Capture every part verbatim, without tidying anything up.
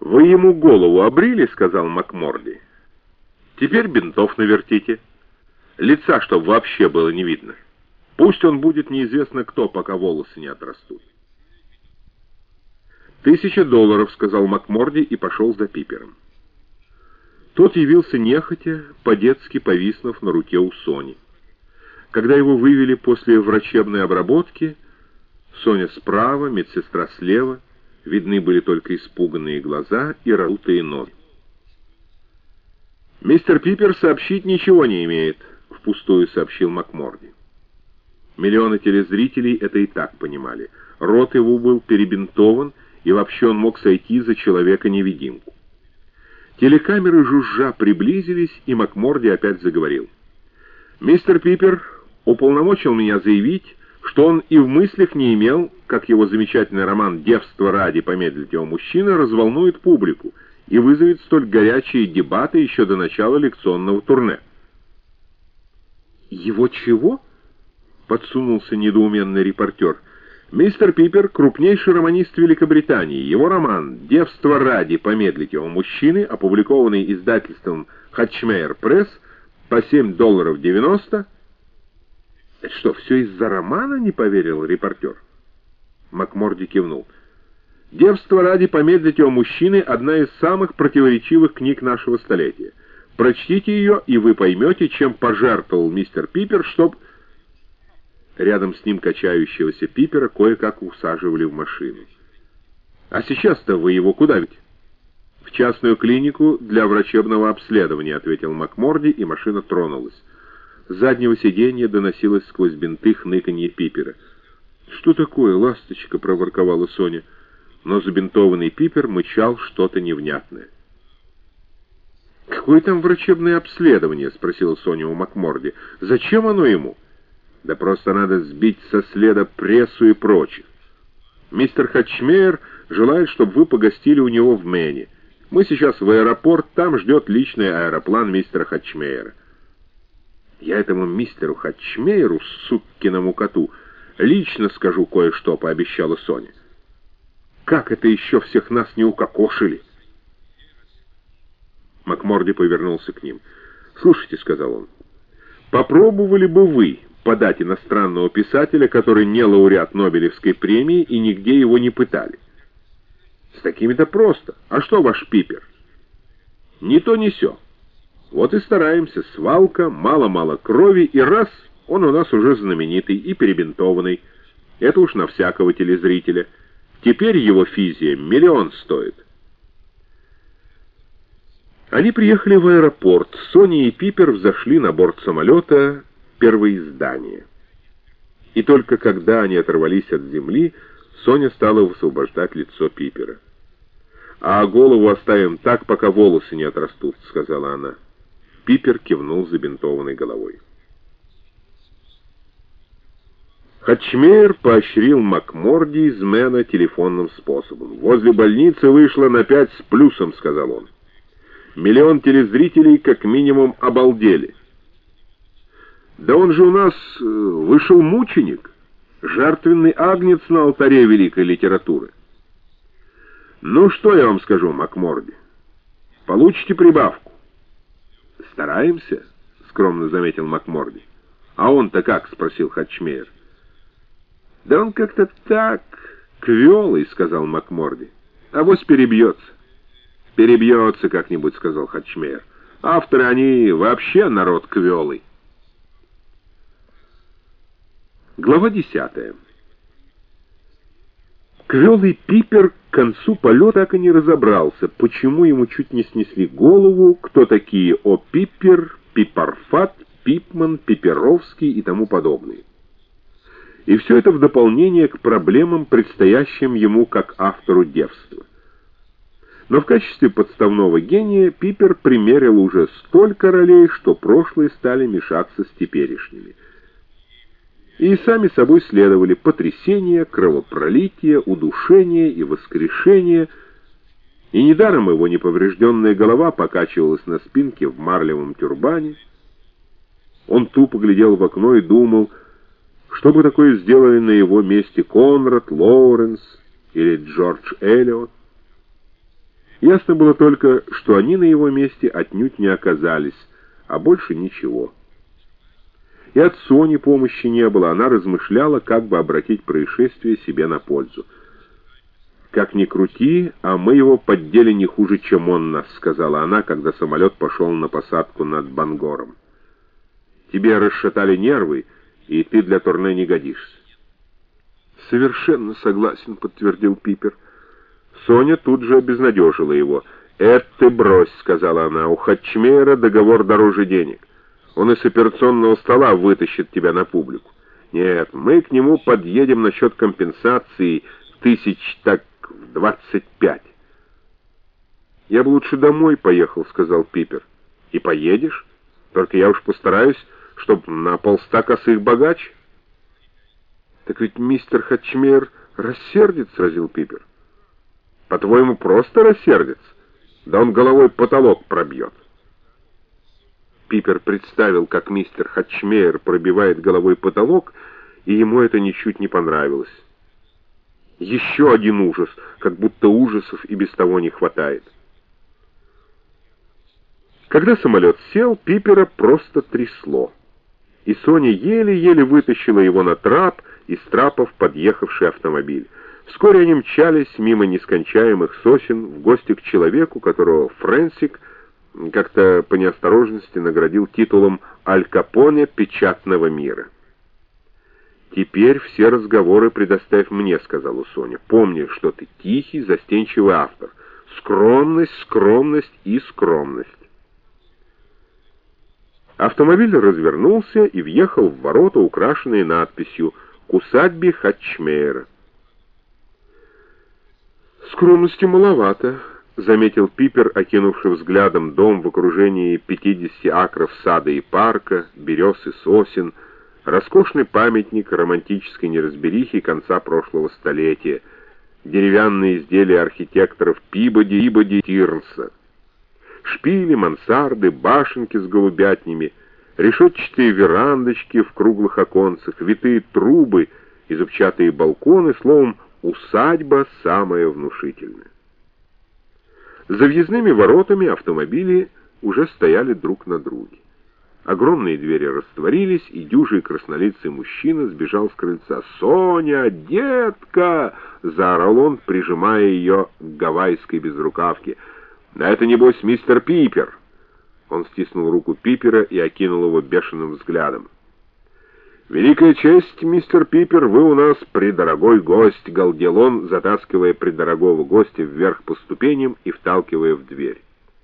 «Вы ему голову обрили?» — сказал МакМорди. «Теперь бинтов навертите. Лица, чтоб вообще было не видно. Пусть он будет неизвестно кто, пока волосы не отрастут». «Тысяча долларов», — сказал МакМорди и пошел за Пипером. Тот явился нехотя, по-детски повиснув на руке у Сони. Когда его вывели после врачебной обработки, Соня справа, медсестра слева, видны были только испуганные глаза и раздутые ноги. «Мистер Пипер сообщить ничего не имеет», — впустую сообщил МакМорди. Миллионы телезрителей это и так понимали. Рот его был перебинтован, и вообще он мог сойти за человека-невидимку. Телекамеры жужжа приблизились, и МакМорди опять заговорил. «Мистер Пипер уполномочил меня заявить, что он и в мыслях не имел, как его замечательный роман «Девство ради помедлить его мужчина» разволнует публику и вызовет столь горячие дебаты еще до начала лекционного турне». «Его чего?» — подсунулся недоуменный репортер. «Мистер Пипер — крупнейший романист Великобритании. Его роман «Девство ради помедлить его мужчины», опубликованный издательством «Хатчмейер Пресс» по семь долларов девяносто. «Это что, все из-за романа?» — не поверил репортер. МакМорди кивнул. «Девство ради помедлить его мужчины» — одна из самых противоречивых книг нашего столетия. Прочтите ее, и вы поймете, чем пожертвовал мистер Пипер, чтоб... Рядом с ним качающегося Пипера кое-как усаживали в машину. «А сейчас-то вы его куда ведь?» «В частную клинику для врачебного обследования», — ответил МакМорди, и машина тронулась. С заднего сиденья доносилось сквозь бинты хныканье Пипера. «Что такое, ласточка?» — проворковала Соня. Но забинтованный Пипер мычал что-то невнятное. «Какое там врачебное обследование?» — спросила Соня у МакМорди. «Зачем оно ему?» «Да просто надо сбить со следа прессу и прочих. Мистер Хатчмейер желает, чтобы вы погостили у него в Мэне. Мы сейчас в аэропорт, там ждет личный аэроплан мистера Хатчмейера». «Я этому мистеру Хатчмейеру, суккиному коту, лично скажу кое-что», — пообещала Соня. «Как это еще всех нас не укокошили?» МакМорди повернулся к ним. «Слушайте», — сказал он, — «попробовали бы вы подать иностранного писателя, который не лауреат Нобелевской премии, и нигде его не пытали?» «С такими-то просто. А что ваш Пипер?» «Ни то, ни сё. Вот и стараемся. Свалка, мало-мало крови, и раз, он у нас уже знаменитый и перебинтованный. Это уж на всякого телезрителя. Теперь его физия миллион стоит». Они приехали в аэропорт. Соня и Пипер взошли на борт самолета первоиздания. И только когда они оторвались от земли, Соня стала высвобождать лицо Пипера. «А голову оставим так, пока волосы не отрастут», — сказала она. Пипер кивнул забинтованной головой. Хатчмейер поощрил МакМорди из Мэна телефонным способом. «Возле больницы вышло на пять с плюсом», — сказал он. «Миллион телезрителей как минимум обалдели». «Да он же у нас э, вышел мученик, жертвенный агнец на алтаре великой литературы». «Ну, что я вам скажу, МакМорди? Получите прибавку». «Стараемся», — скромно заметил МакМорди. «А он-то как?» — спросил Хатчмейер. «Да он как-то так, квелый», — сказал МакМорди. «Авось перебьется». «Перебьется как-нибудь», — сказал Хатчмейер. «Авторы, они вообще народ квелый». Глава десятая. Квелый Пипер к концу полета так и не разобрался, почему ему чуть не снесли голову, кто такие О. Пипер, Пипарфат, Пипман, Пиперовский и тому подобные. И все это в дополнение к проблемам, предстоящим ему как автору «Девства». Но в качестве подставного гения Пипер примерил уже столько ролей, что прошлые стали мешаться с теперешними. И сами собой следовали потрясение, кровопролитие, удушение и воскрешение, и недаром его неповрежденная голова покачивалась на спинке в марлевом тюрбане. Он тупо глядел в окно и думал, что бы такое сделали на его месте Конрад, Лоуренс или Джордж Элиот. Ясно было только, что они на его месте отнюдь не оказались, а больше ничего. И от Сони помощи не было, она размышляла, как бы обратить происшествие себе на пользу. «Как ни крути, а мы его поддели не хуже, чем он нас», — сказала она, когда самолет пошел на посадку над Бангором. «Тебе расшатали нервы, и ты для турне не годишься». «Совершенно согласен», — подтвердил Пипер. Соня тут же обезнадежила его. «Это ты брось», — сказала она, — «у Хатчмейера договор дороже денег. Он из операционного стола вытащит тебя на публику. Нет, мы к нему подъедем насчет компенсации тысяч так в двадцать пять». «Я бы лучше домой поехал», — сказал Пипер. «И поедешь? Только я уж постараюсь, чтоб на полста косых богаче». «Так ведь мистер Хатчмейер рассердится», — сразил Пипер. «По-твоему, просто рассердится? Да он головой потолок пробьет». Пипер представил, как мистер Хатчмейер пробивает головой потолок, и ему это ничуть не понравилось. Еще один ужас, как будто ужасов и без того не хватает. Когда самолет сел, Пипера просто трясло, и Соня еле-еле вытащила его на трап, из трапов подъехавший автомобиль. Вскоре они мчались мимо нескончаемых сосен в гости к человеку, которого Фрэнсик как-то по неосторожности наградил титулом «Аль Капоне печатного мира». «Теперь все разговоры предоставь мне», — сказала Соня. «Помни, что ты тихий, застенчивый автор. Скромность, скромность и скромность». Автомобиль развернулся и въехал в ворота, украшенные надписью «К усадьбе Хатчмейера». «Скромности маловато», — заметил Пипер, окинувший взглядом дом в окружении пятидесяти акров сада и парка, берез и сосен, роскошный памятник романтической неразберихи конца прошлого столетия, деревянные изделия архитекторов Пибоди, Пибоди, Тирнса, шпили, мансарды, башенки с голубятнями, решетчатые верандочки в круглых оконцах, витые трубы и зубчатые балконы, словом, усадьба самая внушительная. За въездными воротами автомобили уже стояли друг на друге. Огромные двери растворились, и дюжий краснолицый мужчина сбежал с крыльца. «Соня, детка!» — заорал он, прижимая ее к гавайской безрукавке. «Да это, небось, мистер Пипер!» Он стиснул руку Пипера и окинул его бешеным взглядом. «Великая честь, мистер Пипер, вы у нас предорогой гость», — галдел он, затаскивая предорогого гостя вверх по ступеням и вталкивая в дверь.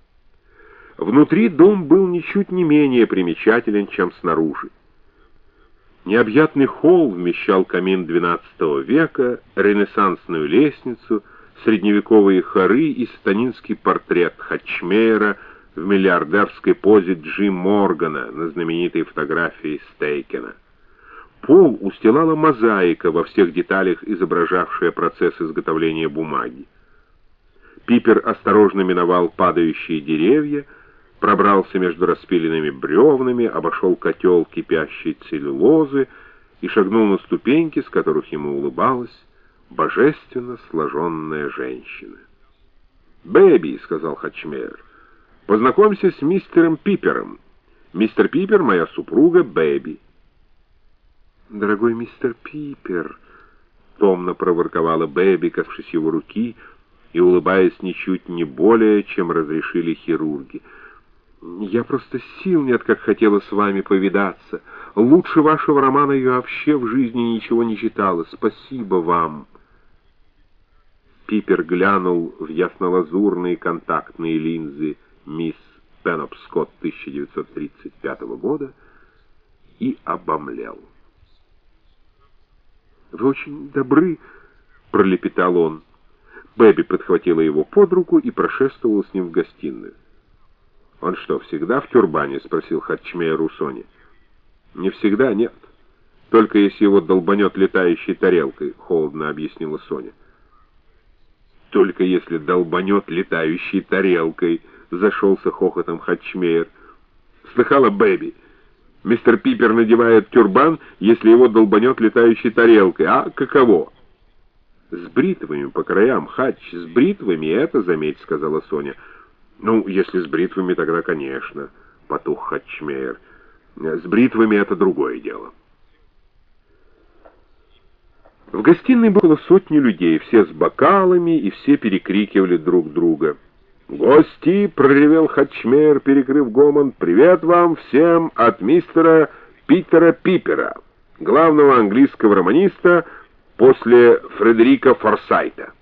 Внутри дом был ничуть не менее примечателен, чем снаружи. Необъятный холл вмещал камин двенадцатого века, ренессансную лестницу, средневековые хоры и сатанинский портрет Хатчмейера в миллиардерской позе Джи Моргана на знаменитой фотографии Стейкена. Пол устилала мозаика, во всех деталях изображавшая процесс изготовления бумаги. Пипер осторожно миновал падающие деревья, пробрался между распиленными бревнами, обошел котел кипящей целлюлозы и шагнул на ступеньки, с которых ему улыбалась божественно сложенная женщина. «Бэби», — сказал Хатчмейер, — «познакомься с мистером Пипером. Мистер Пипер — моя супруга Бэби». «Дорогой мистер Пипер», — томно проворковала Бэби, коснувшись его руки и улыбаясь ничуть не более, чем разрешили хирурги, — «я просто сил нет, как хотела с вами повидаться. Лучше вашего романа я вообще в жизни ничего не читала. Спасибо вам». Пипер глянул в ясно-лазурные контактные линзы мисс Пенопскотт тысяча девятьсот тридцать пятого года и обомлел. «Вы очень добры», — пролепетал он. Бэби подхватила его под руку и прошествовала с ним в гостиную. «Он что, всегда в тюрбане?» — спросил Хатчмейер у Сони. «Не всегда, нет. Только если его долбанет летающей тарелкой», — холодно объяснила Соня. «Только если долбанет летающей тарелкой», — зашелся хохотом Хатчмейер. «Слыхала, Бэби? Мистер Пипер надевает тюрбан, если его долбанет летающей тарелкой. А каково?» «С бритвами по краям, Хач, с бритвами это, заметь», — сказала Соня. «Ну, если с бритвами, тогда, конечно», — потух Хатчмейер. «С бритвами это другое дело». В гостиной было сотни людей, все с бокалами, и все перекрикивали друг друга. «Гости!» — проревел Хатчмейер, перекрыв гомон. «Привет вам всем от мистера Питера Пипера, главного английского романиста после Фредерика Форсайта».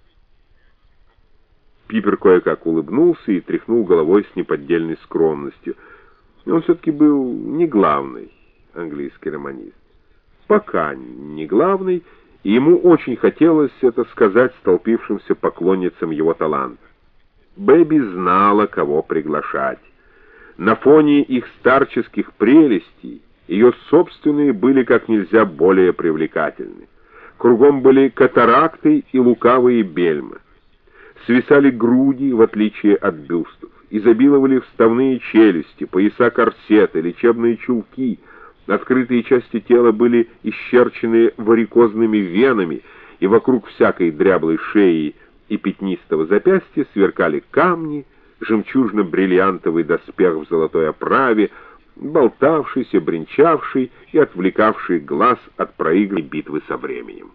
Пипер кое-как улыбнулся и тряхнул головой с неподдельной скромностью. Он все-таки был не главный английский романист. Пока не главный, и ему очень хотелось это сказать столпившимся поклонницам его таланта. Бэби знала, кого приглашать. На фоне их старческих прелестей ее собственные были как нельзя более привлекательны. Кругом были катаракты и лукавые бельмы. Свисали груди, в отличие от бюстов. Изобиловали вставные челюсти, пояса-корсеты, лечебные чулки. Открытые части тела были исчерчены варикозными венами, и вокруг всякой дряблой шеи и пятнистого запястья сверкали камни, жемчужно-бриллиантовый доспех в золотой оправе, болтавшийся, бренчавший и отвлекавший глаз от проигранной битвы со временем.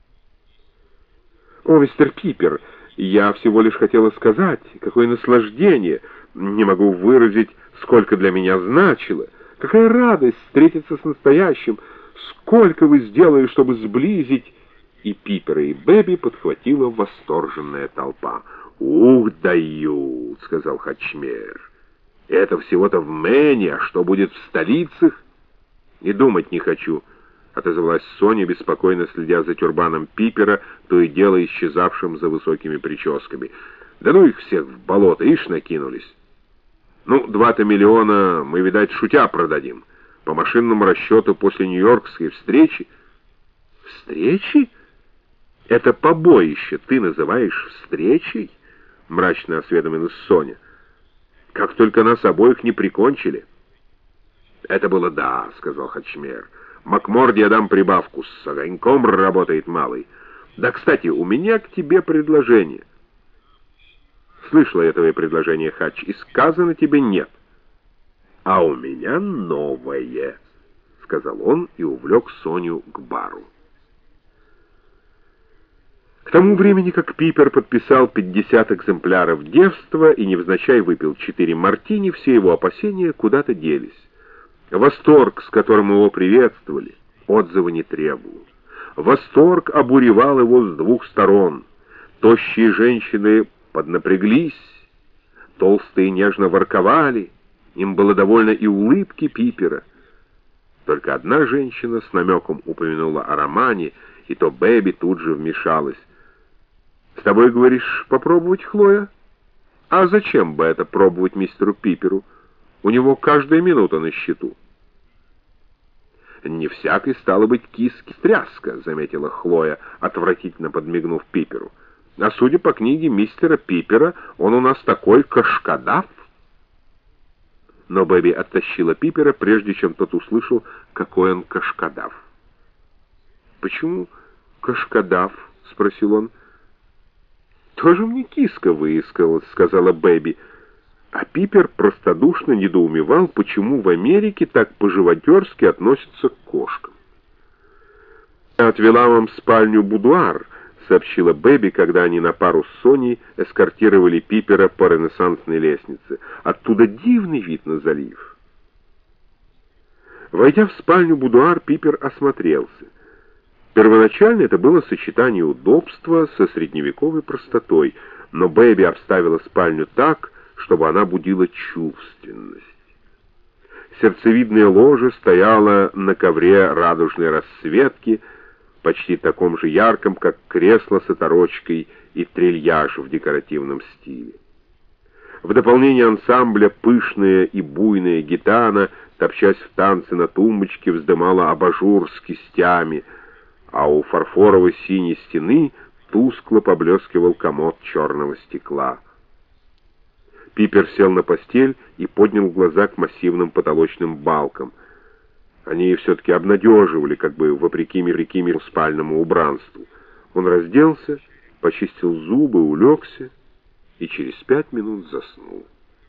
«О, мистер Пипер, я всего лишь хотела сказать, какое наслаждение, не могу выразить, сколько для меня значило. Какая радость встретиться с настоящим! Сколько вы сделали, чтобы сблизить...» И Пипера, и Бэби подхватила восторженная толпа. «Ух, дают!» — сказал Хатчмейер. «Это всего-то в Мэне, а что будет в столицах?» «И думать не хочу», — отозвалась Соня, беспокойно следя за тюрбаном Пипера, то и дело исчезавшим за высокими прическами. «Да ну их всех в болото, ишь накинулись. Ну, два-то миллиона мы, видать, шутя продадим. По машинному расчету после нью-йоркской встречи». «Встречи? Это побоище ты называешь встречей?» — мрачно осведомилась Соня. «Как только нас обоих не прикончили». «Это было да», — сказал Хатчмейер. «Макморди я дам прибавку, с огоньком работает малый. Да, кстати, у меня к тебе предложение». «Слышала я твое предложение, Хатч, и сказано тебе нет». «А у меня новое», — сказал он и увлек Соню к бару. К тому времени, как Пипер подписал пятьдесят экземпляров девства и невзначай выпил четыре мартини, все его опасения куда-то делись. Восторг, с которым его приветствовали, отзыва не требовал. Восторг обуревал его с двух сторон. Тощие женщины поднапряглись, толстые нежно ворковали, им было довольно и улыбки Пипера. Только одна женщина с намеком упомянула о романе, и то Бэби тут же вмешалась. «С тобой, говоришь, попробовать, Хлоя? А зачем бы это пробовать мистеру Пиперу? У него каждая минута на счету». «Не всякой стала быть киски-стряска», — заметила Хлоя, отвратительно подмигнув Пиперу. «А судя по книге мистера Пипера, он у нас такой кашкадав». Но Бэби оттащила Пипера, прежде чем тот услышал, какой он кашкадав. «Почему кашкадав?» — спросил он. «Тоже мне киска выискалась», — сказала Бэби. А Пипер простодушно недоумевал, почему в Америке так по-живодерски относятся к кошкам. «Я отвела вам в спальню-будуар», — сообщила Бэби, когда они на пару с Соней эскортировали Пипера по ренессансной лестнице. «Оттуда дивный вид на залив». Войдя в спальню-будуар, Пипер осмотрелся. Первоначально это было сочетание удобства со средневековой простотой, но Бэби обставила спальню так, чтобы она будила чувственность. Сердцевидное ложе стояло на ковре радужной расцветки, почти таком же ярком, как кресло с оторочкой и трильяж в декоративном стиле. В дополнение ансамбля пышная и буйная гитана, топчась в танце на тумбочке, вздымала абажур с кистями, а у фарфоровой синей стены тускло поблескивал комод черного стекла. Пипер сел на постель и поднял глаза к массивным потолочным балкам. Они все-таки обнадеживали, как бы вопреки миру спальному убранству. Он разделся, почистил зубы, улегся и через пять минут заснул.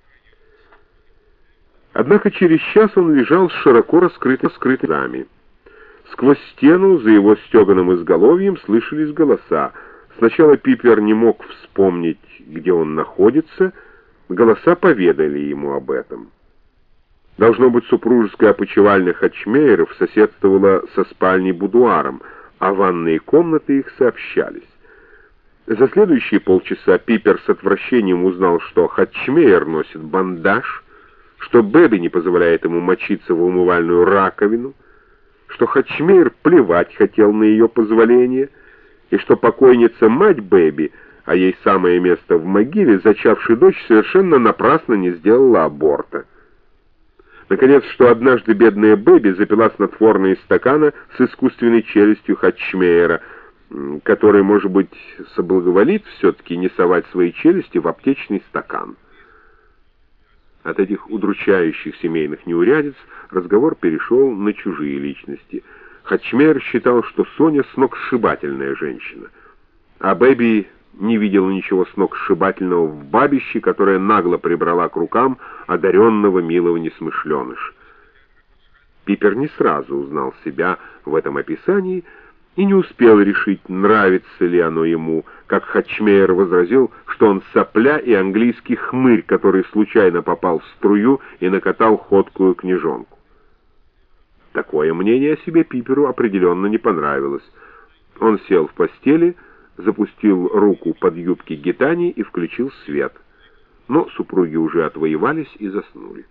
Однако через час он лежал с широко раскрытыми глазами. Сквозь стену за его стеганым изголовьем слышались голоса. Сначала Пипер не мог вспомнить, где он находится. Голоса поведали ему об этом. Должно быть, супружеская опочивальня Хатчмейеров соседствовала со спальней-будуаром, а ванные комнаты их сообщались. За следующие полчаса Пипер с отвращением узнал, что Хатчмейер носит бандаж, что Бэби не позволяет ему мочиться в умывальную раковину, что Хатчмейер плевать хотел на ее позволение, и что покойница мать Бэби, а ей самое место в могиле, зачавшей дочь, совершенно напрасно не сделала аборта. Наконец, что однажды бедная Бэби запила снотворное из стакана с искусственной челюстью Хатчмейера, который, может быть, соблаговолит все-таки не совать свои челюсти в аптечный стакан. От этих удручающих семейных неурядиц разговор перешел на чужие личности. Хатчмейер считал, что Соня сногсшибательная женщина, а Бэби не видела ничего сногсшибательного в бабище, которая нагло прибрала к рукам одаренного милого несмышленыша. Пипер не сразу узнал себя в этом описании и не успел решить, нравится ли оно ему, как Хатчмейер возразил, что он сопля и английский хмырь, который случайно попал в струю и накатал ходкую книжонку. Такое мнение о себе Пиперу определенно не понравилось. Он сел в постели, запустил руку под юбки гитани и включил свет. Но супруги уже отвоевались и заснули.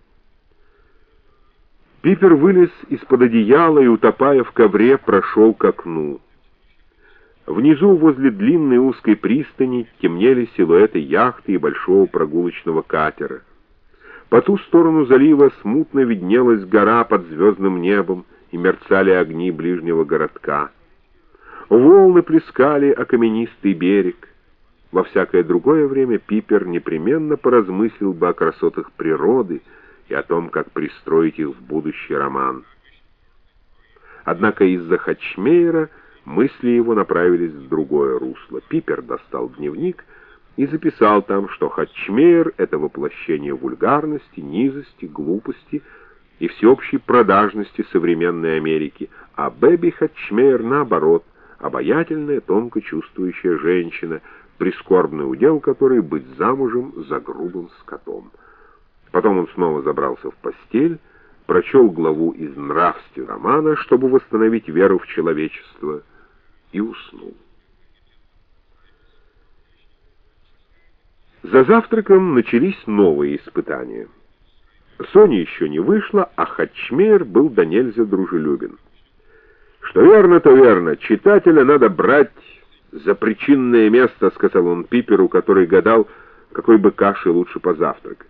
Пипер вылез из-под одеяла и, утопая в ковре, прошел к окну. Внизу, возле длинной узкой пристани, темнели силуэты яхты и большого прогулочного катера. По ту сторону залива смутно виднелась гора под звездным небом, и мерцали огни ближнего городка. Волны плескали о каменистый берег. Во всякое другое время Пипер непременно поразмыслил бы о красотах природы и о том, как пристроить их в будущий роман. Однако из-за Хатчмейера мысли его направились в другое русло. Пипер достал дневник и записал там, что Хатчмейер — это воплощение вульгарности, низости, глупости и всеобщей продажности современной Америки, а Бэби Хатчмейер, наоборот, обаятельная, тонко чувствующая женщина, прискорбный удел которой быть замужем за грубым скотом. Потом он снова забрался в постель, прочел главу из нравственного романа, чтобы восстановить веру в человечество, и уснул. За завтраком начались новые испытания. Соня еще не вышла, а Хатчмейер был до нельзя дружелюбен. «Что верно, то верно. Читателя надо брать за причинное место», — сказал он Пиперу, который гадал, какой бы кашей лучше позавтракать.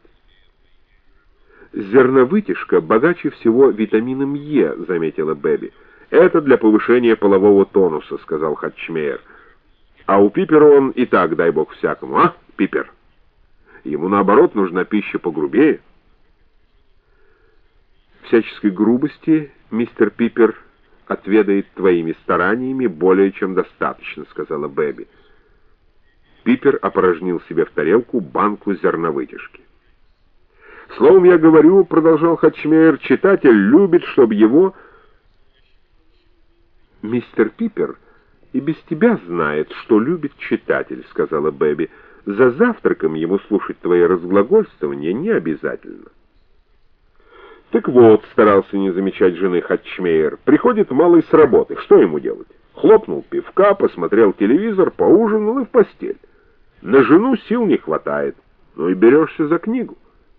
«Зерновытяжка богаче всего витамином Е», — заметила Бэби. «Это для повышения полового тонуса», — сказал Хатчмейер. «А у Пипера он и так, дай бог всякому, а, Пипер? Ему, наоборот, нужна пища погрубее». «Всяческой грубости, мистер Пипер, отведает твоими стараниями более чем достаточно», — сказала Бэби. Пипер опорожнил себе в тарелку банку зерновытяжки. «Словом, я говорю, — продолжал Хатчмейер, — читатель любит, чтобы его...» «Мистер Пипер и без тебя знает, что любит читатель», — сказала Бэби. «За завтраком ему слушать твои разглагольствования не обязательно». «Так вот», — старался не замечать жены Хатчмейер, — «приходит малый с работы. Что ему делать? Хлопнул пивка, посмотрел телевизор, поужинал и в постель. На жену сил не хватает. Ну и берешься за книгу».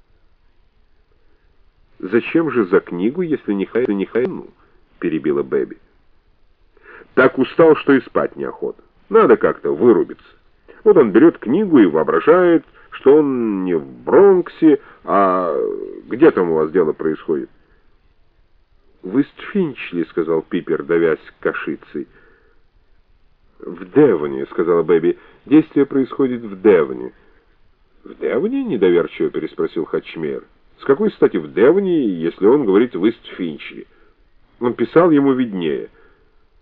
«Зачем же за книгу, если не хай, не хайну?» — перебила Бэби. «Так устал, что и спать неохота. Надо как-то вырубиться. Вот он берет книгу и воображает, что он не в Бронксе, а где там у вас дело происходит?» «В Ист-Финчли», — сказал Пипер, давясь кашицей. «В Девоне», — сказала Бэби. «Действие происходит в Девоне». «В Девоне?» — недоверчиво переспросил Хатчмейер. «С какой стати в Девоне, если он говорит в Ист-Финчли? Он писал, ему виднее».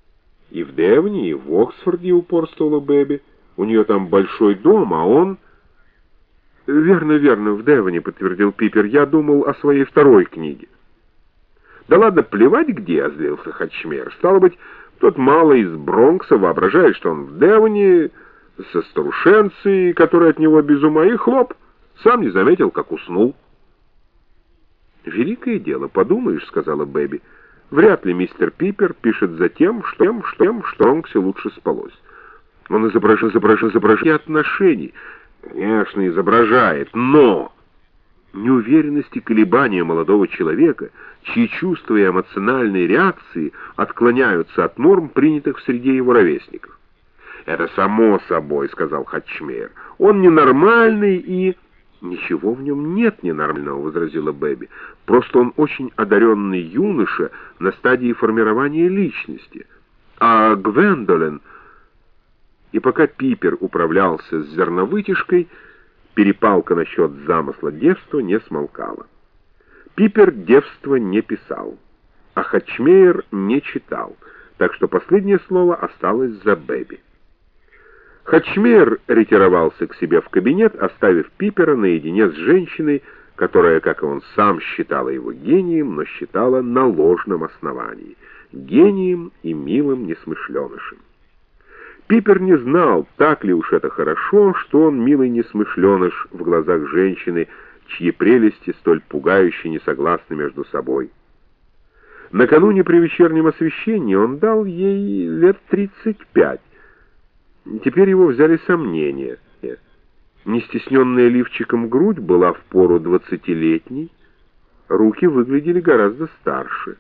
И в Девоне, и в Оксфорде, упорствовала Бэби. У нее там большой дом, а он... «Верно, верно, в Девоне», — подтвердил Пипер. «Я думал о своей второй книге». «Да ладно, плевать где», — озлился Хатчмейер. «Стало быть, тот малый из Бронкса воображает, что он в Девоне со старушенцей, которая от него без ума, и хлоп, сам не заметил, как уснул». «Великое дело, подумаешь», — сказала Бэби. «Вряд ли мистер Пипер пишет за тем, что тем, что тем, что Бронксе лучше спалось. Он изображает, изображает, изображает отношений». «Конечно, изображает, но...» Неуверенность и колебания молодого человека, чьи чувства и эмоциональные реакции отклоняются от норм, принятых в среде его ровесников. «Это само собой», — сказал Хатчмейер. «Он ненормальный и...» «Ничего в нем нет ненормального», — возразила Бэби. «Просто он очень одаренный юноша на стадии формирования личности. А Гвендолин...» И пока Пипер управлялся с зерновытяжкой, перепалка насчет замысла девства не смолкала. Пипер девство не писал, а Хатчмейер не читал, так что последнее слово осталось за Бэби. Хатчмейер ретировался к себе в кабинет, оставив Пипера наедине с женщиной, которая, как и он сам, считала его гением, но считала на ложном основании — гением и милым несмышленышем. Пипер не знал, так ли уж это хорошо, что он милый несмышленыш в глазах женщины, чьи прелести столь пугающе не согласны между собой. Накануне при вечернем освещении он дал ей лет тридцать пять. Теперь его взяли сомнения. Нестесненная лифчиком грудь была впору двадцатилетней, руки выглядели гораздо старше.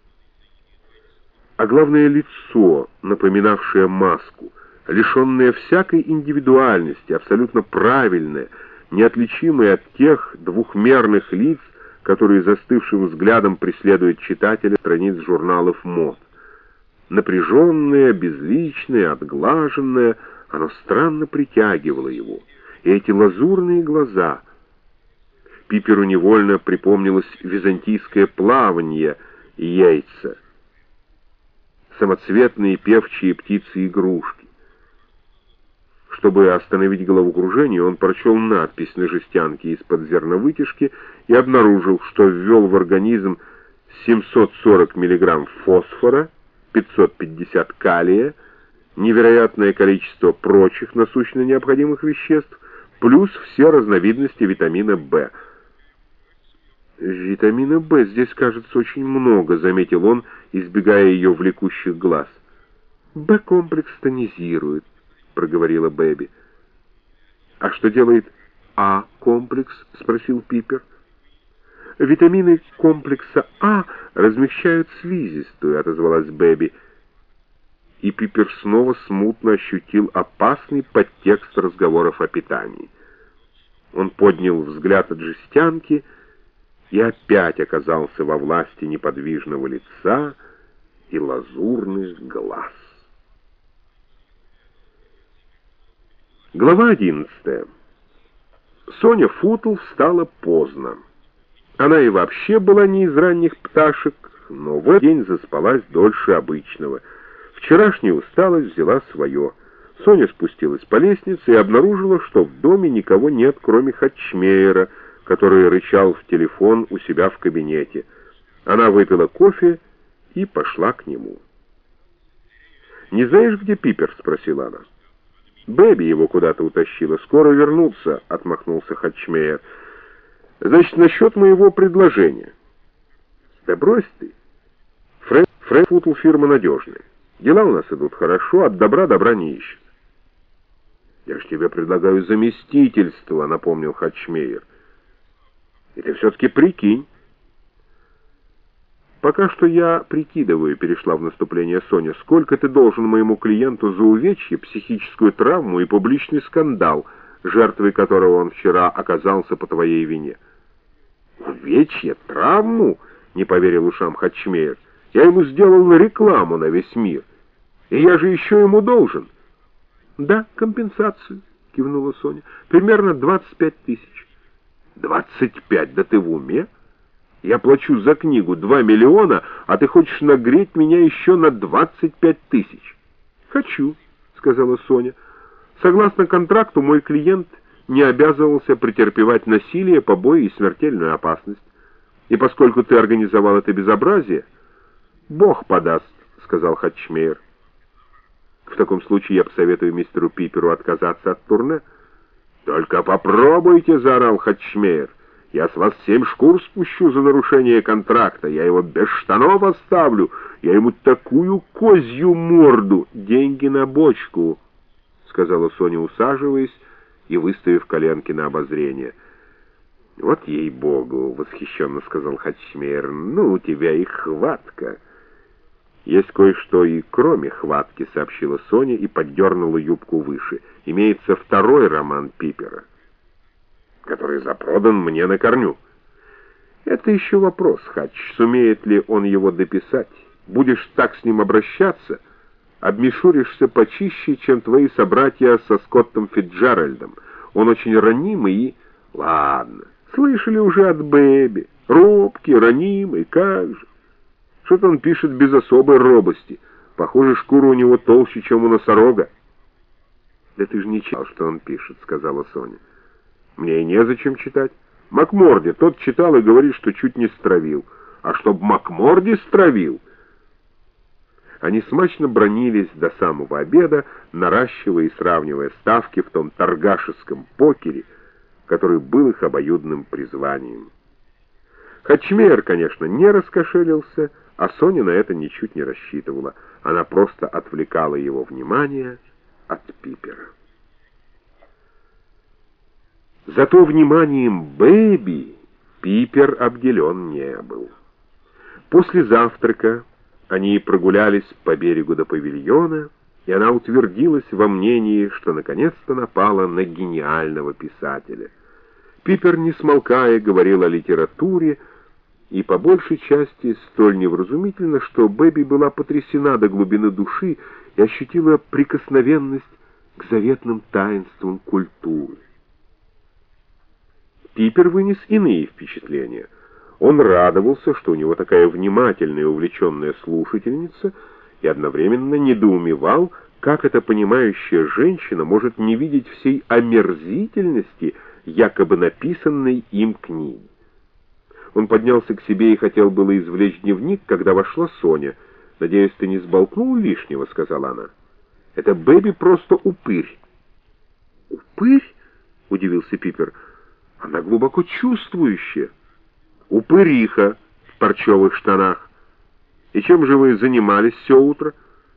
А главное, лицо, напоминавшее маску, лишенное всякой индивидуальности, абсолютно правильное, неотличимое от тех двухмерных лиц, которые застывшим взглядом преследуют читателя страниц журналов мод. Напряженное, безличное, отглаженное, оно странно притягивало его. И эти лазурные глаза... Пиперу невольно припомнилось византийское плавание Йейтса, самоцветные певчие птицы-игрушки. Чтобы остановить головокружение, он прочел надпись на жестянке из-под зерновытяжки и обнаружил, что ввел в организм семьсот сорок миллиграмм фосфора, пятьсот пятьдесят калия, невероятное количество прочих насущно необходимых веществ, плюс все разновидности витамина В. «Витамина В здесь, кажется, очень много», — заметил он, избегая ее влекущих глаз. «Б-комплекс тонизирует», — проговорила Бэби. «А что делает А-комплекс?» — спросил Пипер. «Витамины комплекса А размягчают слизистую», — отозвалась Бэби. И Пипер снова смутно ощутил опасный подтекст разговоров о питании. Он поднял взгляд от жестянки и опять оказался во власти неподвижного лица и лазурных глаз. Глава одиннадцатая. Соня Футл встала поздно. Она и вообще была не из ранних пташек, но в этот день заспалась дольше обычного. Вчерашняя усталость взяла свое. Соня спустилась по лестнице и обнаружила, что в доме никого нет, кроме Хатчмейера, который рычал в телефон у себя в кабинете. Она выпила кофе и пошла к нему. «Не знаешь, где Пипер?» — спросила она. «Бэби его куда-то утащила. Скоро вернутся», — отмахнулся Хатчмейер. «Значит, насчет моего предложения». «Да брось ты. Фрэнк, Фрэнк Футл фирма надежная. Дела у нас идут хорошо, от добра добра не ищут». «Я ж тебе предлагаю заместительство», — напомнил Хатчмейер. «И ты все-таки прикинь». «Пока что я прикидываю», — перешла в наступление Соня, «сколько ты должен моему клиенту за увечье, психическую травму и публичный скандал, жертвой которого он вчера оказался по твоей вине». «Увечье? Травму?» — не поверил ушам Хатчмейер. «Я ему сделал рекламу на весь мир. И я же еще ему должен». «Да, компенсацию», — кивнула Соня. «Примерно двадцать пять тысяч». «Двадцать пять? Да ты в уме? Я плачу за книгу два миллиона, а ты хочешь нагреть меня еще на двадцать пять тысяч». «Хочу», — сказала Соня. «Согласно контракту, мой клиент не обязывался претерпевать насилие, побои и смертельную опасность. И поскольку ты организовал это безобразие, Бог подаст», — сказал Хатчмейер. «В таком случае я посоветую мистеру Пиперу отказаться от турне». «Только попробуйте», — заорал Хатчмейер. «Я с вас семь шкур спущу за нарушение контракта. Я его без штанов оставлю. Я ему такую козью морду. Деньги на бочку», — сказала Соня, усаживаясь и выставив коленки на обозрение. «Вот ей-богу», — восхищенно сказал Хатчмейер, — «ну, у тебя и хватка». «Есть кое-что и кроме хватки», — сообщила Соня и поддернула юбку выше. «Имеется второй роман Пипера, который запродан мне на корню». «Это еще вопрос, Хатч, сумеет ли он его дописать. Будешь так с ним обращаться, обмешуришься почище, чем твои собратья со Скоттом Фицджеральдом. Он очень ранимый и...» «Ладно, слышали уже от Бэби. Робкий, ранимый, как же. Что-то он пишет без особой робости. Похоже, шкура у него толще, чем у носорога». «Да ты же не читал, что он пишет», — сказала Соня. «Мне и незачем читать. Макморди, тот читал и говорит, что чуть не стравил. А чтоб Макморди стравил...» Они смачно бранились до самого обеда, наращивая и сравнивая ставки в том торгашеском покере, который был их обоюдным призванием. Хатчмейер, конечно, не раскошелился, а Соня на это ничуть не рассчитывала. Она просто отвлекала его внимание от Пипера. Зато вниманием Бэби Пипер обделен не был. После завтрака они прогулялись по берегу до павильона, и она утвердилась во мнении, что наконец-то напала на гениального писателя. Пипер, не смолкая, говорил о литературе, и по большей части столь невразумительно, что Бэби была потрясена до глубины души и ощутила прикосновенность к заветным таинствам культуры. Пипер вынес иные впечатления. Он радовался, что у него такая внимательная и увлеченная слушательница, и одновременно недоумевал, как эта понимающая женщина может не видеть всей омерзительности якобы написанной им книги. Он поднялся к себе и хотел было извлечь дневник, когда вошла Соня. «Надеюсь, ты не сболтнул лишнего», — сказала она. «Это Бэби просто упырь». «Упырь?» — удивился Пипер. «Она глубоко чувствующая». «Упыриха в парчевых штанах. И чем же вы занимались все утро?»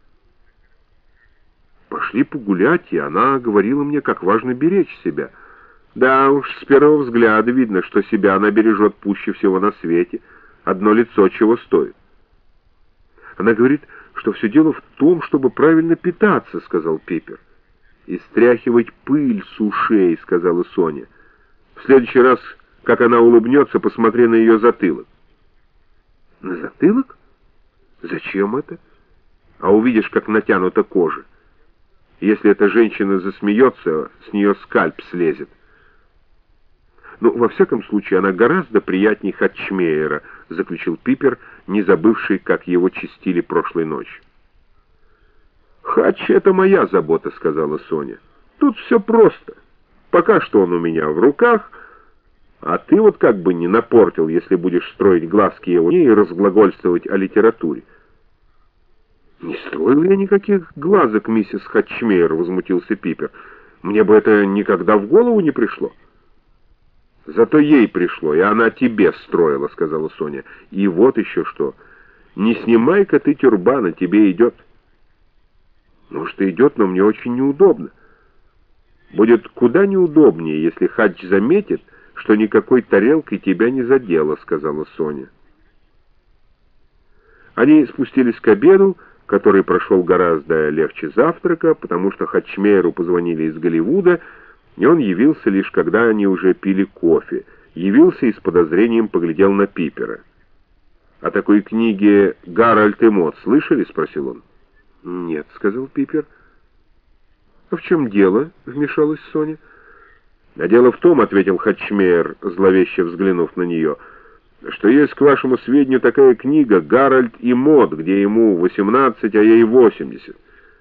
«Пошли погулять, и она говорила мне, как важно беречь себя». «Да уж, с первого взгляда видно, что себя она бережет пуще всего на свете. Одно лицо чего стоит». «Она говорит, что все дело в том, чтобы правильно питаться», — сказал Пипер. «И стряхивать пыль с ушей», — сказала Соня. «В следующий раз, как она улыбнется, посмотри на ее затылок». «На затылок? Зачем это? А увидишь, как натянута кожа. Если эта женщина засмеется, с нее скальп слезет». «Ну, во всяком случае, она гораздо приятней Хатчмейера», — заключил Пипер, не забывший, как его чистили прошлой ночью. «Хатч — это моя забота», — сказала Соня. «Тут все просто. Пока что он у меня в руках, а ты вот как бы не напортил, если будешь строить глазки его и разглагольствовать о литературе». «Не строил я никаких глазок, миссис Хатчмейер», — возмутился Пипер. «Мне бы это никогда в голову не пришло». «Зато ей пришло, и она тебе строила», — сказала Соня. «И вот еще что. Не снимай-ка ты тюрбана, тебе идет». «Может, и идет, но мне очень неудобно». «Будет куда неудобнее, если Хатч заметит, что никакой тарелкой тебя не задело», — сказала Соня. Они спустились к обеду, который прошел гораздо легче завтрака, потому что Хатчмейеру позвонили из Голливуда, и он явился лишь когда они уже пили кофе. Явился и с подозрением поглядел на Пипера. «О такой книге «Гарольд и Мод» слышали?» — спросил он. «Нет», — сказал Пипер. «А в чем дело?» — вмешалась Соня. «А дело в том», — ответил Хатчмейер, зловеще взглянув на нее, «что есть, к вашему сведению, такая книга «Гарольд и Мод», где ему восемнадцать, а ей восемьдесят.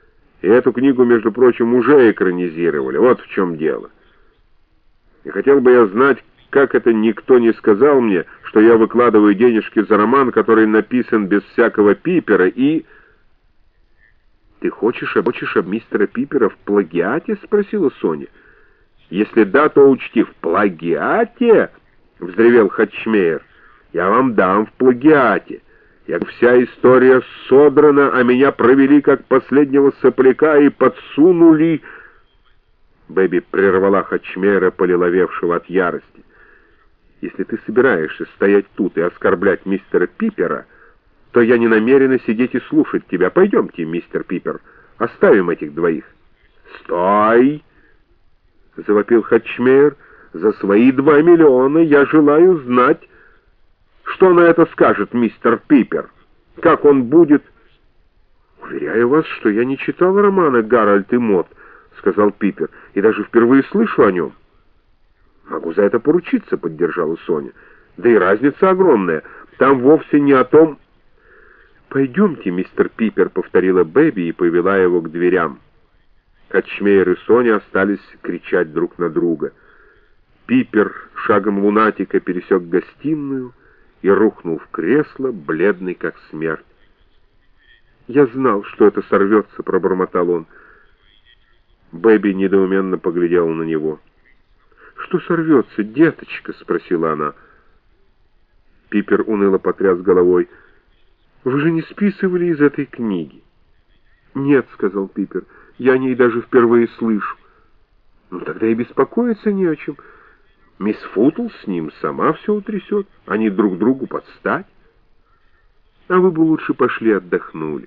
И эту книгу, между прочим, уже экранизировали. Вот в чем дело. И хотел бы я знать, как это никто не сказал мне, что я выкладываю денежки за роман, который написан без всякого Пипера, и... «Ты хочешь, хочешь об мистера Пипера в плагиате?» — спросила Соня. «Если да, то учти, в плагиате?» — взревел Хатчмейер. «Я вам дам в плагиате. Я, вся история содрана, а меня провели как последнего сопляка и подсунули...» Бэби прервала Хатчмейера, полиловевшего от ярости. «Если ты собираешься стоять тут и оскорблять мистера Пипера, то я не намерена сидеть и слушать тебя. Пойдемте, мистер Пипер, оставим этих двоих». «Стой!» — завопил Хатчмейер. «За свои два миллиона я желаю знать, что на это скажет мистер Пипер. Как он будет...» «Уверяю вас, что я не читал романа «Гарольд и Мод», — сказал Пипер, — «и даже впервые слышу о нем». «Могу за это поручиться», — поддержала Соня. «Да и разница огромная. Там вовсе не о том...» «Пойдемте, мистер Пипер», — повторила Бэби и повела его к дверям. Хатчмейер и Соня остались кричать друг на друга. Пипер шагом лунатика пересек гостиную и рухнул в кресло, бледный как смерть. «Я знал, что это сорвется», — пробормотал он. Бэби недоуменно поглядела на него. «Что сорвется, деточка?» — спросила она. Пипер уныло потряс головой. «Вы же не списывали из этой книги?» «Нет», — сказал Пипер, — «я о ней даже впервые слышу». «Ну тогда и беспокоиться не о чем. Мисс Футл с ним сама все утрясет. Они друг другу подстать. А вы бы лучше пошли отдохнули».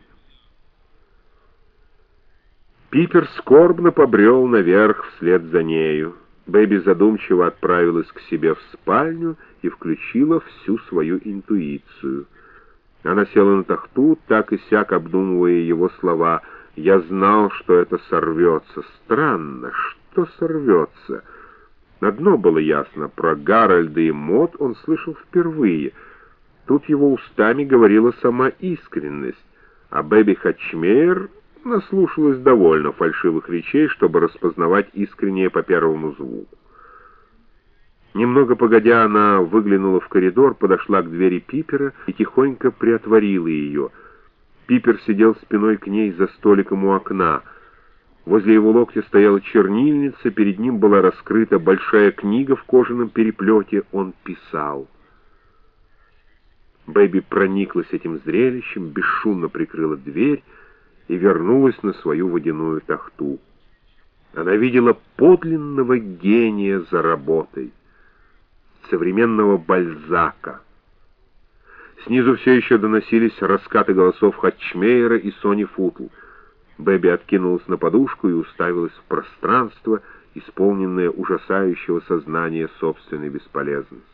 Пипер скорбно побрел наверх вслед за нею. Бэби задумчиво отправилась к себе в спальню и включила всю свою интуицию. Она села на тахту, так и сяк обдумывая его слова. «Я знал, что это сорвется. Странно, что сорвется?» Одно было ясно: про Гарольда и Мод он слышал впервые. Тут его устами говорила сама искренность, а Бэби Хатчмейер наслушалась довольно фальшивых речей, чтобы распознавать искреннее по первому звуку. Немного погодя, она выглянула в коридор, подошла к двери Пипера и тихонько приотворила ее. Пипер сидел спиной к ней за столиком у окна. Возле его локтя стояла чернильница, перед ним была раскрыта большая книга в кожаном переплете. Он писал. Бэби прониклась этим зрелищем, бесшумно прикрыла дверь и вернулась на свою водяную тахту. Она видела подлинного гения за работой, современного Бальзака. Снизу все еще доносились раскаты голосов Хатчмейера и Сони Футл. Бэби откинулась на подушку и уставилась в пространство, исполненное ужасающего сознания собственной бесполезности.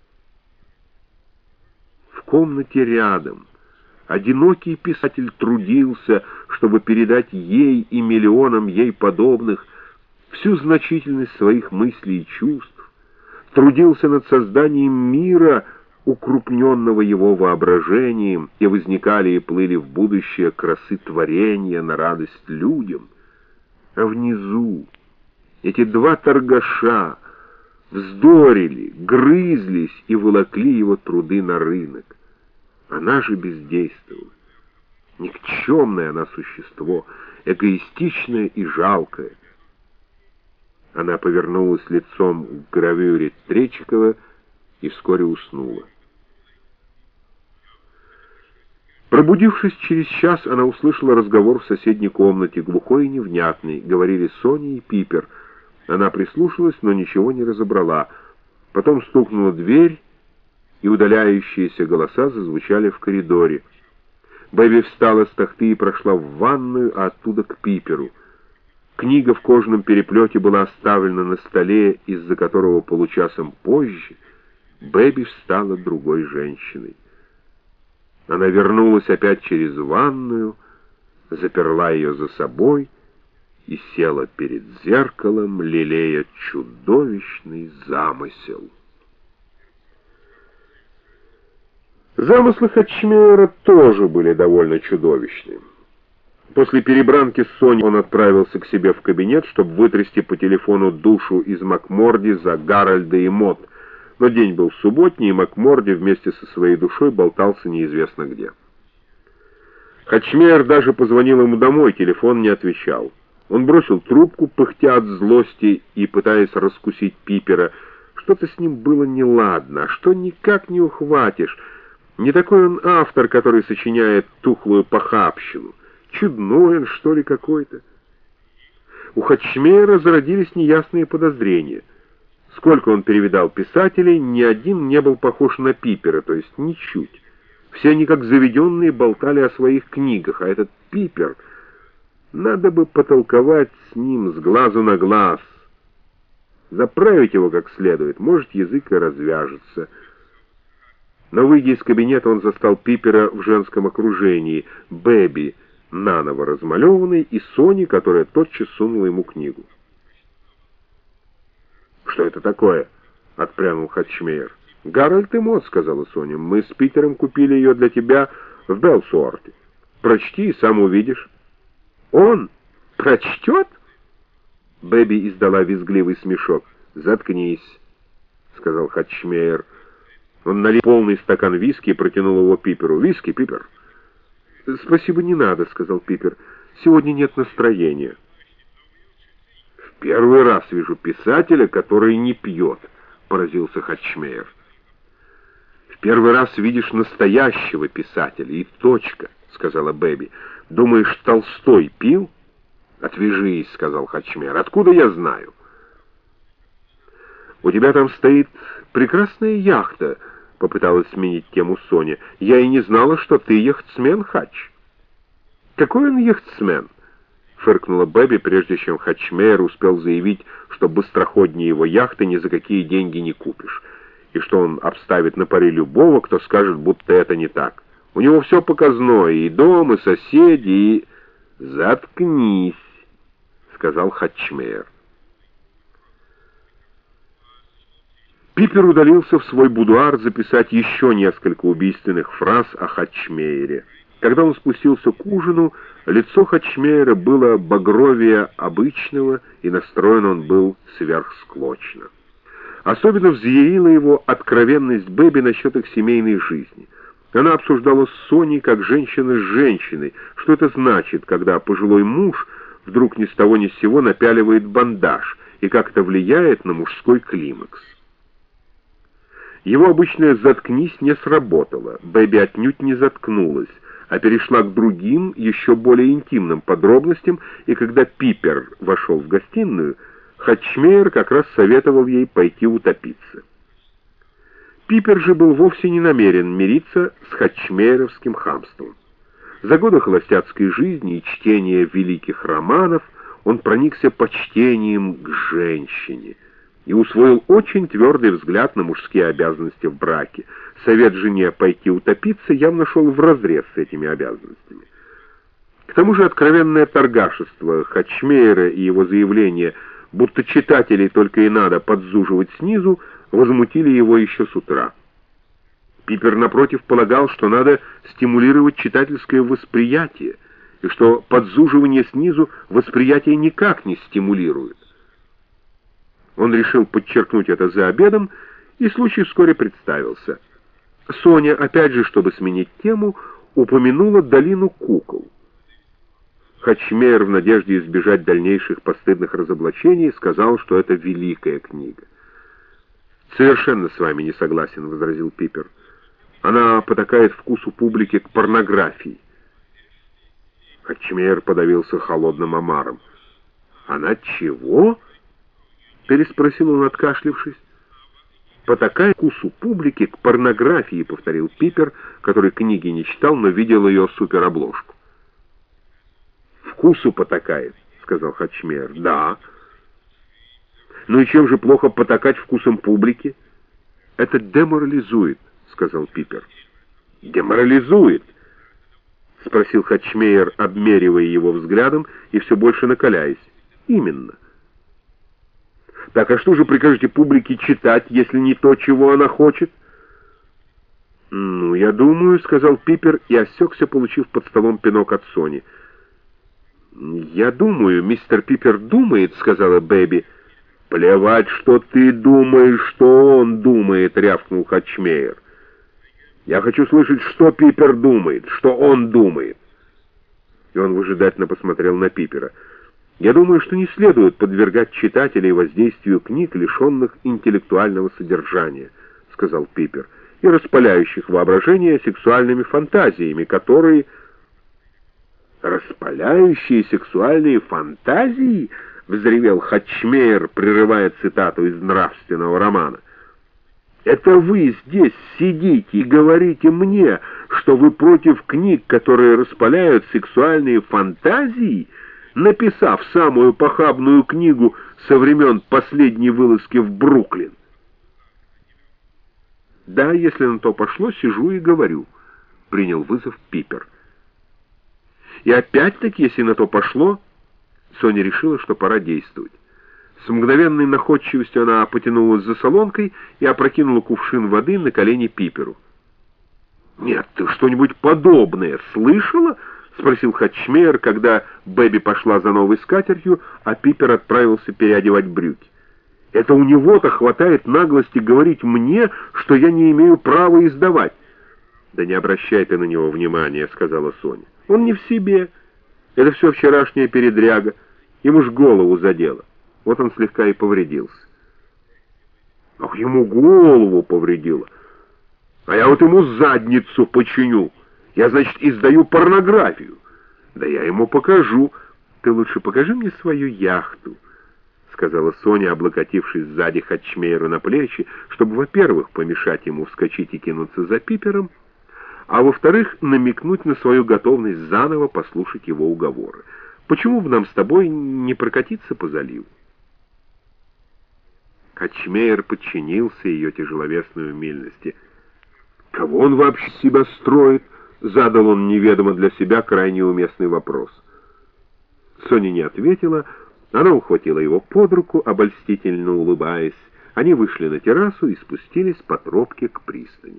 В комнате рядом одинокий писатель трудился, чтобы передать ей и миллионам ей подобных всю значительность своих мыслей и чувств, трудился над созданием мира, укрупненного его воображением, и возникали и плыли в будущее красы творения на радость людям. А внизу эти два торгаша вздорили, грызлись и волокли его труды на рынок. Она же бездействовала. Никчемное она существо, эгоистичное и жалкое. Она повернулась лицом к гравюре Тречикова и вскоре уснула. Пробудившись через час, она услышала разговор в соседней комнате, глухой и невнятный. Говорили Соня и Пипер. Она прислушалась, но ничего не разобрала. Потом стукнула дверь, и удаляющиеся голоса зазвучали в коридоре. Бэби встала с тахты и прошла в ванную, а оттуда к Пиперу. Книга в кожаном переплете была оставлена на столе, из-за которого получасом позже Бэби стала другой женщиной. Она вернулась опять через ванную, заперла ее за собой и села перед зеркалом, лелея чудовищный замысел. Замыслы Хатчмейера тоже были довольно чудовищны. После перебранки с Соней он отправился к себе в кабинет, чтобы вытрясти по телефону душу из Макморди за Гарольда и Мот. Но день был субботний, и Макморди вместе со своей душой болтался неизвестно где. Хатчмейер даже позвонил ему домой, телефон не отвечал. Он бросил трубку, пыхтя от злости и пытаясь раскусить Пипера. Что-то с ним было неладно, а что никак не ухватишь. Не такой он автор, который сочиняет тухлую похабщину. Чудной он, что ли, какой-то. У Хатчмейера зародились неясные подозрения. Сколько он перевидал писателей, ни один не был похож на Пипера, то есть ничуть. Все они как заведенные болтали о своих книгах, а этот Пипер... Надо бы потолковать с ним с глазу на глаз. Заправить его как следует, может, язык и развяжется. Но, выйдя из кабинета, он застал Пипера в женском окружении, Бэби, наново размалеванной, и Сони, которая тотчас сунула ему книгу. «Что это такое?» — отпрянул Хатчмейер. «Гарольд и Мот», — сказала Соня. «Мы с Питером купили ее для тебя в Белсуорте. Прочти и сам увидишь». «Он прочтет?» Бэби издала визгливый смешок. «Заткнись», — сказал Хатчмейер. Он налил полный стакан виски и протянул его Пиперу. «Виски, Пипер?» «Спасибо, не надо», — сказал Пипер. «Сегодня нет настроения». «В первый раз вижу писателя, который не пьет», — поразился Хатчмейер. «В первый раз видишь настоящего писателя, и точка», — сказала Бэби. «Думаешь, Толстой пил?» «Отвяжись», — сказал Хатчмейер. «Откуда я знаю?» «У тебя там стоит прекрасная яхта», — попыталась сменить тему Соня. «Я и не знала, что ты яхтсмен, Хатч». «Какой он яхтсмен?» — фыркнула Бэби, прежде чем Хатчмейер успел заявить, что быстроходнее его яхты ни за какие деньги не купишь, и что он обставит на пари любого, кто скажет, будто это не так. У него все показное, и дом, и соседи, и... «Заткнись», — сказал Хатчмейер. Пипер удалился в свой будуар записать еще несколько убийственных фраз о Хатчмейере. Когда он спустился к ужину, лицо Хатчмейера было багровее обычного, и настроен он был сверхсклочно. Особенно взъярила его откровенность Бэби насчет их семейной жизни. Она обсуждала с Соней, как женщина с женщиной, что это значит, когда пожилой муж вдруг ни с того ни с сего напяливает бандаж, и как это влияет на мужской климакс. Его обычное «заткнись» не сработало, Бэби отнюдь не заткнулась, а перешла к другим, еще более интимным подробностям, и когда Пипер вошел в гостиную, Хатчмейер как раз советовал ей пойти утопиться. Пипер же был вовсе не намерен мириться с хатчмейеровским хамством. За годы холостяцкой жизни и чтения великих романов он проникся почтением к женщине и усвоил очень твердый взгляд на мужские обязанности в браке. Совет жене пойти утопиться явно шел вразрез с этими обязанностями. К тому же откровенное торгашество Хатчмейера и его заявление, будто читателей только и надо подзуживать снизу, возмутили его еще с утра. Пипер, напротив, полагал, что надо стимулировать читательское восприятие, и что подзуживание снизу восприятие никак не стимулирует. Он решил подчеркнуть это за обедом, и случай вскоре представился. Соня, опять же, чтобы сменить тему, упомянула «Долину кукол». Хатчмейер, в надежде избежать дальнейших постыдных разоблачений, сказал, что это великая книга. «Совершенно с вами не согласен», — возразил Пипер. «Она потакает вкусу публики к порнографии». Хатчмейер подавился холодным омаром. «Она чего?» — переспросил он, откашлившись. «Потакает вкусу публики к порнографии», — повторил Пипер, который книги не читал, но видел ее суперобложку. «Вкусу потакает», — сказал Хатчмейер. «Да». «Ну и чем же плохо потакать вкусом публики?» «Это деморализует», — сказал Пипер. «Деморализует?» — спросил Хатчмейер, обмеривая его взглядом и все больше накаляясь. «Именно». «Так, а что же прикажете публике читать, если не то, чего она хочет?» «Ну, я думаю», — сказал Пипер и осекся, получив под столом пинок от Сони. «Я думаю, мистер Пипер думает», — сказала Бэби. «Плевать, что ты думаешь, что он думает», — рявкнул Хатчмейер. «Я хочу слышать, что Пипер думает, что он думает». И он выжидательно посмотрел на Пипера. «Я думаю, что не следует подвергать читателей воздействию книг, лишенных интеллектуального содержания», — сказал Пипер, «и распаляющих воображение сексуальными фантазиями, которые...» «Распаляющие сексуальные фантазии?» — взревел Хатчмейер, прерывая цитату из нравственного романа. «Это вы здесь сидите и говорите мне, что вы против книг, которые распаляют сексуальные фантазии, написав самую похабную книгу со времен последней вылазки в Бруклин?» «Да, если на то пошло, сижу и говорю», — принял вызов Пипер. И опять-таки, если на то пошло, Соня решила, что пора действовать. С мгновенной находчивостью она потянулась за солонкой и опрокинула кувшин воды на колени Пиперу. «Нет, ты что-нибудь подобное слышала?» — спросил Хатчмейер, когда Бэби пошла за новой скатертью, а Пипер отправился переодевать брюки. «Это у него-то хватает наглости говорить мне, что я не имею права издавать». «Да не обращай ты на него внимания», — сказала Соня. «Он не в себе. Это все вчерашняя передряга. Ему ж голову задело. Вот он слегка и повредился». «Ах, ему голову повредило! А я вот ему задницу починю. Я, значит, издаю порнографию. Да я ему покажу. Ты лучше покажи мне свою яхту», — сказала Соня, облокотившись сзади Хатчмейеру на плечи, чтобы, во-первых, помешать ему вскочить и кинуться за Пипером, а во-вторых, намекнуть на свою готовность заново послушать его уговоры. «Почему бы нам с тобой не прокатиться по заливу?» Хатчмейер подчинился ее тяжеловесной умильности. «Кого он вообще себя строит?» — задал он неведомо для себя крайне уместный вопрос. Соня не ответила, она ухватила его под руку, обольстительно улыбаясь. Они вышли на террасу и спустились по тропке к пристани.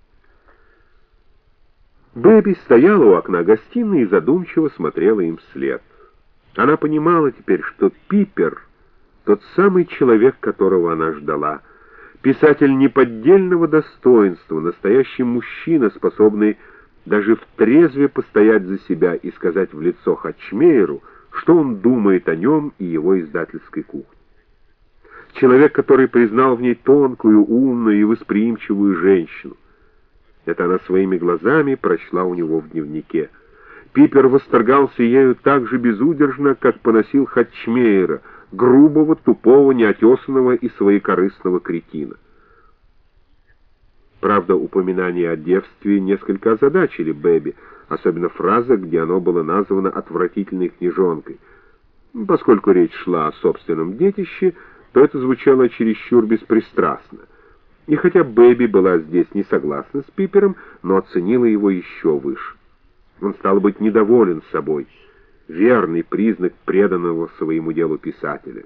Бэби стояла у окна гостиной и задумчиво смотрела им вслед. Она понимала теперь, что Пипер — тот самый человек, которого она ждала. Писатель неподдельного достоинства, настоящий мужчина, способный даже в трезве постоять за себя и сказать в лицо Хатчмейеру, что он думает о нем и его издательской кухне. Человек, который признал в ней тонкую, умную и восприимчивую женщину. Это она своими глазами прочла у него в дневнике. Пипер восторгался ею так же безудержно, как поносил Хатчмейера, грубого, тупого, неотесанного и своекорыстного кретина. Правда, упоминания о девстве несколько озадачили Бэби, особенно фраза, где оно было названо отвратительной книжонкой. Поскольку речь шла о собственном детище, то это звучало чересчур беспристрастно. И хотя Бэби была здесь не согласна с Пипером, но оценила его еще выше. Он стал быть недоволен собой, верный признак преданного своему делу писателя.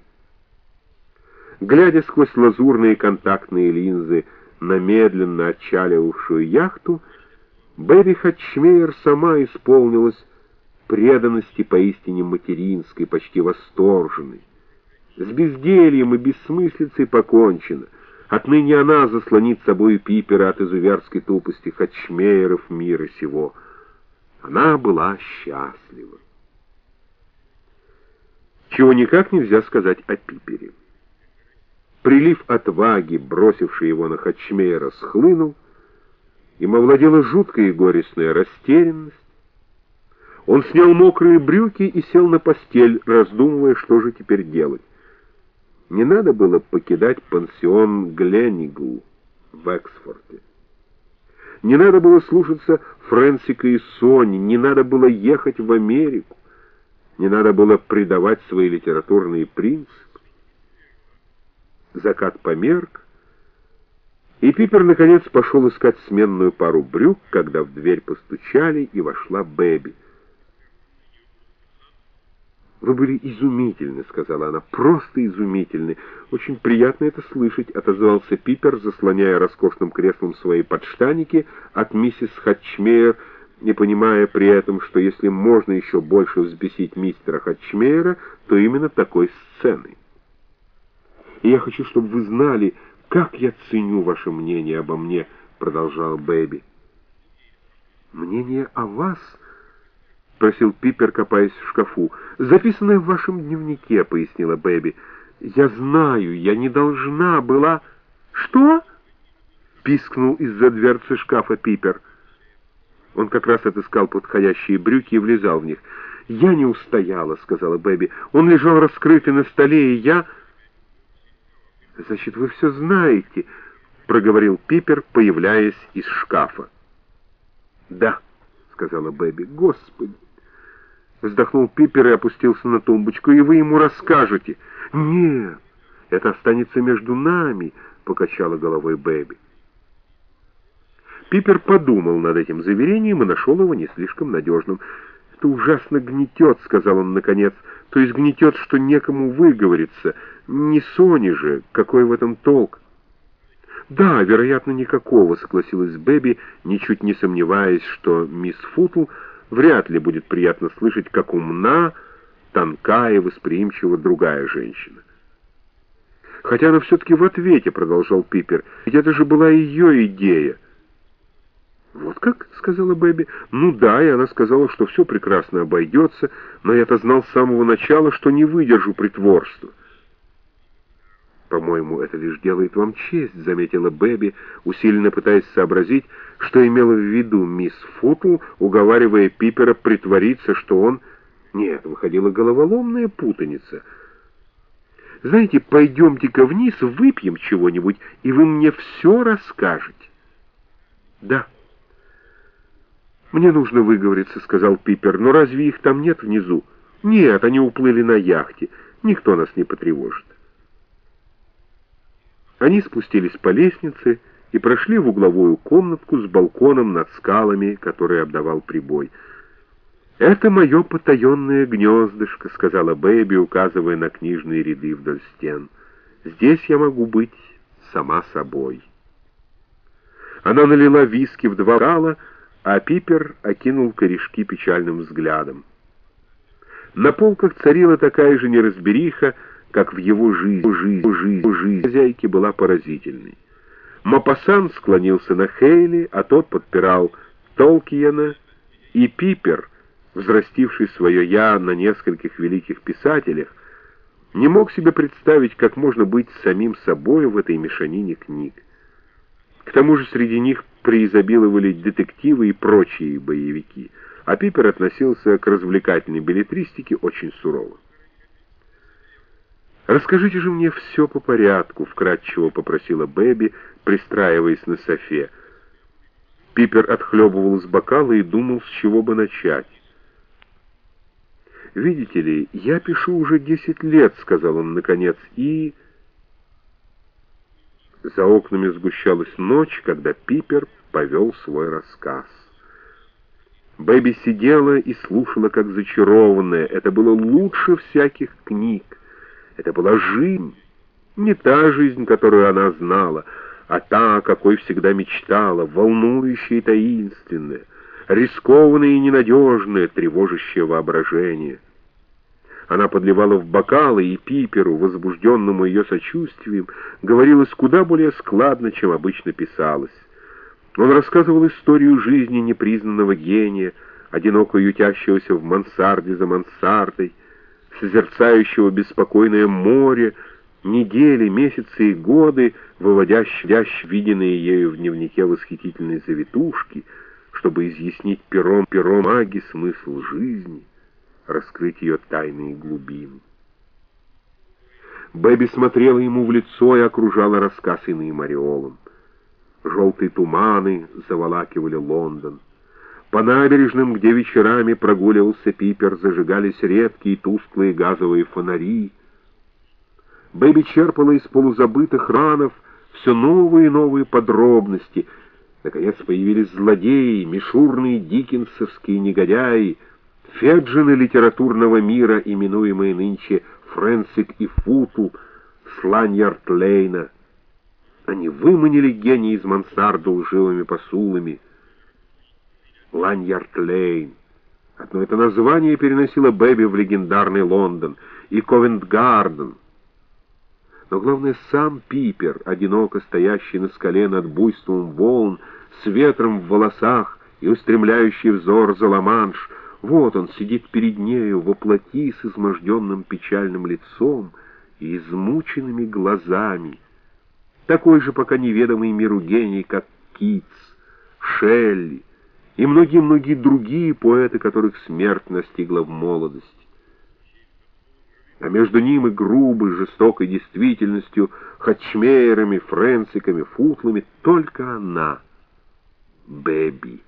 Глядя сквозь лазурные контактные линзы на медленно отчаливавшую яхту, Бэби Хатчмейер сама исполнилась преданности поистине материнской, почти восторженной. С бездельем и бессмыслицей покончено. Отныне она заслонит собой Пипера от изуверской тупости Хатчмейеров мира сего. Она была счастлива. Чего никак нельзя сказать о Пипере. Прилив отваги, бросивший его на Хатчмейера, схлынул, им овладела жуткая и горестная растерянность. Он снял мокрые брюки и сел на постель, раздумывая, что же теперь делать. Не надо было покидать пансион Гленигу в Эксфорте. Не надо было слушаться Фрэнсика и Сони, не надо было ехать в Америку, не надо было предавать свои литературные принципы. Закат померк, и Пипер наконец пошел искать сменную пару брюк, когда в дверь постучали, и вошла Бэби. «Вы были изумительны», — сказала она, — «просто изумительны. Очень приятно это слышать», — отозвался Пипер, заслоняя роскошным креслом свои подштанники от миссис Хатчмейер, не понимая при этом, что если можно еще больше взбесить мистера Хатчмейера, то именно такой сценой. «И я хочу, чтобы вы знали, как я ценю ваше мнение обо мне», — продолжал Бэби. «Мнение о вас?» — спросил Пиппер, копаясь в шкафу. «Записанное в вашем дневнике», — пояснила Бэби. «Я знаю, я не должна была...» «Что?» — пискнул из-за дверцы шкафа Пиппер. Он как раз отыскал подходящие брюки и влезал в них. «Я не устояла», — сказала Бэби. «Он лежал раскрытый на столе, и я...» «Значит, вы все знаете», — проговорил Пиппер, появляясь из шкафа. «Да», — сказала Бэби. «Господи!» Вздохнул Пиппер и опустился на тумбочку. «И вы ему расскажете?» «Нет, это останется между нами», — покачала головой Бэби. Пиппер подумал над этим заверением и нашел его не слишком надежным. «Это ужасно гнетет», — сказал он наконец. «То есть гнетет, что некому выговориться. Не Сони же, какой в этом толк?» «Да, вероятно, никакого», — согласилась Бэби, ничуть не сомневаясь, что мисс Футл вряд ли будет приятно слышать, как умна, тонка и восприимчива другая женщина. «Хотя она все-таки в ответе», — продолжал Пиппер, — «ведь это же была ее идея». «Вот как?» — сказала Бэби. «Ну да, и она сказала, что все прекрасно обойдется, но я-то знал с самого начала, что не выдержу притворства». «По-моему, это лишь делает вам честь», — заметила Бэби, усиленно пытаясь сообразить, что имела в виду мисс Футл, уговаривая Пиппера притвориться, что он... Нет, выходила головоломная путаница. «Знаете, пойдемте-ка вниз, выпьем чего-нибудь, и вы мне все расскажете». «Да». «Мне нужно выговориться», — сказал Пиппер. «Но разве их там нет внизу?» «Нет, они уплыли на яхте. Никто нас не потревожит». Они спустились по лестнице и прошли в угловую комнатку с балконом над скалами, который обдавал прибой. «Это мое потаенное гнездышко», — сказала Бэби, указывая на книжные ряды вдоль стен. «Здесь я могу быть сама собой». Она налила виски в два бокала, а Пиппер окинул корешки печальным взглядом. На полках царила такая же неразбериха, как в его жизни. Жизнь, жизнь, жизнь хозяйки была поразительной. Мопассан склонился на Хейли, а тот подпирал Толкиена, и Пиппер, взрастивший свое «я» на нескольких великих писателях, не мог себе представить, как можно быть самим собой в этой мешанине книг. К тому же среди них преизобиловали детективы и прочие боевики, а Пиппер относился к развлекательной беллетристике очень сурово. «Расскажите же мне все по порядку», — вкратчиво попросила Бэби, пристраиваясь на софе. Пиппер отхлебывал из бокала и думал, с чего бы начать. «Видите ли, я пишу уже десять лет», — сказал он наконец, — «и...» За окнами сгущалась ночь, когда Пиппер повел свой рассказ. Бэби сидела и слушала, как зачарованная. Это было лучше всяких книг. Это была жизнь. Не та жизнь, которую она знала, а та, какой всегда мечтала, волнующая и таинственная, рискованная и ненадежная, тревожащая воображение. Она подливала в бокалы, и Пипперу, возбужденному ее сочувствием, говорилось куда более складно, чем обычно писалось. Он рассказывал историю жизни непризнанного гения, одиноко ютящегося в мансарде за мансардой, созерцающего беспокойное море, недели, месяцы и годы, выводящие виденные ею в дневнике восхитительные завитушки, чтобы изъяснить пером пером маги смысл жизни, раскрыть ее тайные глубины. Бэби смотрела ему в лицо и окружала рассказ иным ореолом. Желтые туманы заволакивали Лондон. По набережным, где вечерами прогуливался Пиппер, зажигались редкие тусклые газовые фонари. Бэби черпала из полузабытых ранов все новые и новые подробности. Наконец появились злодеи, мишурные диккенсовские негодяи, феджины литературного мира, именуемые нынче Фрэнсик и Футл, Сланьярд Лейна. Они выманили гения из мансарды лживыми посулами. Ланьярд-Лейн. Одно это название переносило Бэби в легендарный Лондон и Ковент-Гарден. Но главное, сам Пипер, одиноко стоящий на скале над буйством волн, с ветром в волосах и устремляющий взор за Ла-Манш, вот он сидит перед нею воплоти с изможденным печальным лицом и измученными глазами, такой же пока неведомый миру гений, как Китс, Шелли и многие-многие другие поэты, которых смерть настигла в молодости. А между ним и грубой, жестокой действительностью, Хатчмейерами, Френсиками, Футлами только она, Бэби.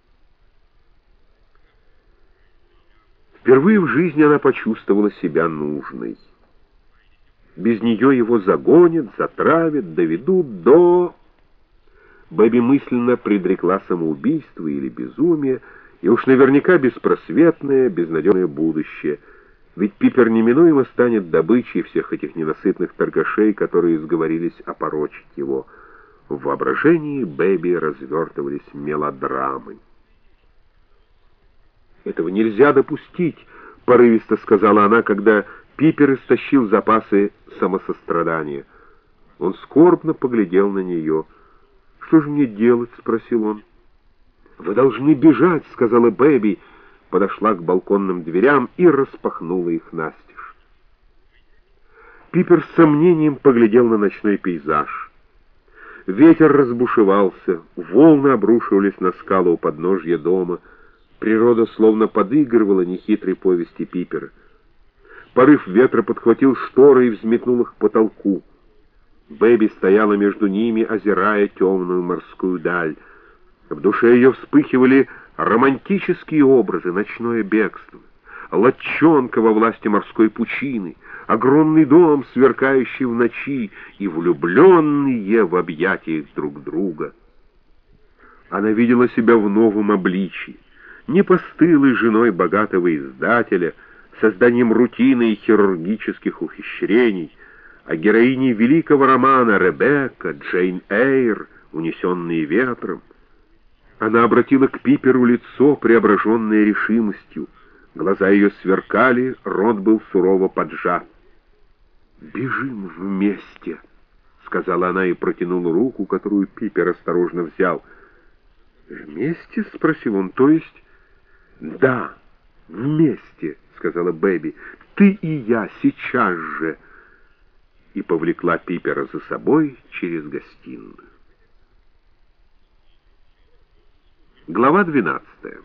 Впервые в жизни она почувствовала себя нужной. Без нее его загонят, затравят, доведут до... Бэби мысленно предрекла самоубийство или безумие, и уж наверняка беспросветное, безнадежное будущее. Ведь Пипер неминуемо станет добычей всех этих ненасытных торгашей, которые сговорились опорочить его. В воображении Бэби развертывались мелодрамы. «Этого нельзя допустить», — порывисто сказала она, когда Пипер истощил запасы самосострадания. Он скорбно поглядел на нее. «Что же мне делать?» — спросил он. «Вы должны бежать», — сказала Бэби, подошла к балконным дверям и распахнула их настежь. Пипер с сомнением поглядел на ночной пейзаж. Ветер разбушевался, волны обрушивались на скалу у подножья дома. Природа словно подыгрывала нехитрой повести Пипера. Порыв ветра подхватил шторы и взметнул их к потолку. Бэби стояла между ними, озирая темную морскую даль. В душе ее вспыхивали романтические образы, ночное бегство, лодчонка во власти морской пучины, огромный дом, сверкающий в ночи, и влюбленные в объятиях друг друга. Она видела себя в новом обличии, не постылой женой богатого издателя, созданием рутины и хирургических ухищрений, а героиней великого романа Ребекка, Джейн Эйр, унесенные ветром. Она обратила к Пиперу лицо, преображенное решимостью. Глаза ее сверкали, рот был сурово поджат. «Бежим вместе», — сказала она и протянула руку, которую Пипер осторожно взял. «Вместе?» — спросил он. «То есть?» «Да, вместе», — сказала Бэби. «Ты и я сейчас же». И повлекла Пипера за собой через гостиную. Глава двенадцатая.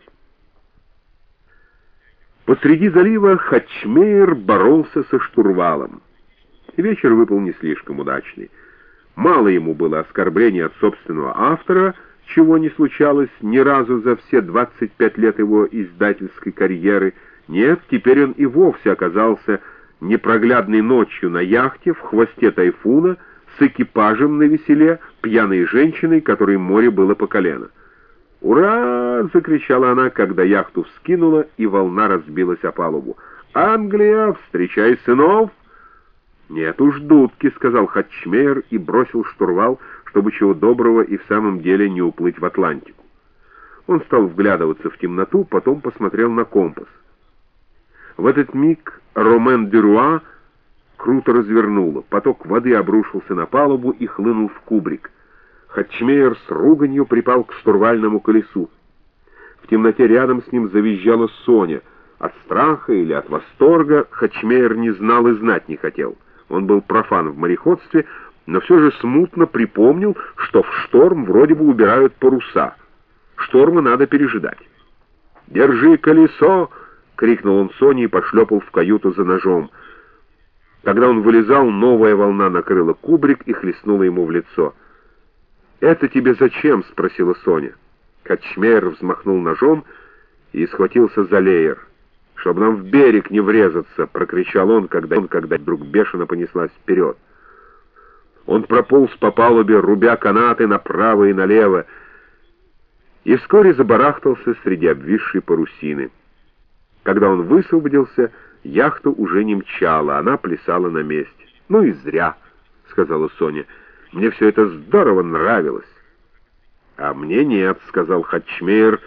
Посреди залива Хатчмейер боролся со штурвалом. Вечер выпал не слишком удачный. Мало ему было оскорблений от собственного автора, чего не случалось ни разу за все двадцать пять лет его издательской карьеры. Нет, теперь он и вовсе оказался непроглядной ночью на яхте в хвосте тайфуна с экипажем на веселе, пьяной женщиной, которой море было по колено. «Ура!» — закричала она, когда яхту вскинула, и волна разбилась о палубу. «Англия, встречай сынов!» «Нет уж, дудки», — сказал Хатчмейер и бросил штурвал, чтобы чего доброго и в самом деле не уплыть в Атлантику. Он стал вглядываться в темноту, потом посмотрел на компас. В этот миг Ромен де Руа круто развернуло. Поток воды обрушился на палубу и хлынул в кубрик. Хатчмейер с руганью припал к штурвальному колесу. В темноте рядом с ним завизжала Соня. От страха или от восторга Хатчмейер не знал и знать не хотел. Он был профан в мореходстве, но все же смутно припомнил, что в шторм вроде бы убирают паруса. Шторма надо пережидать. «Держи колесо!» — крикнул он Соне и пошлепал в каюту за ножом. Когда он вылезал, новая волна накрыла кубрик и хлестнула ему в лицо. «Это тебе зачем?» — спросила Соня. Хатчмейер взмахнул ножом и схватился за леер. «Чтобы нам в берег не врезаться!» — прокричал он, когда, он, когда вдруг бешено понеслась вперед. Он прополз по палубе, рубя канаты направо и налево, и вскоре забарахтался среди обвисшей парусины. Когда он высвободился, яхта уже не мчала, она плясала на месте. «Ну и зря», — сказала Соня. «Мне все это здорово нравилось». «А мне нет», — сказал Хатчмейер,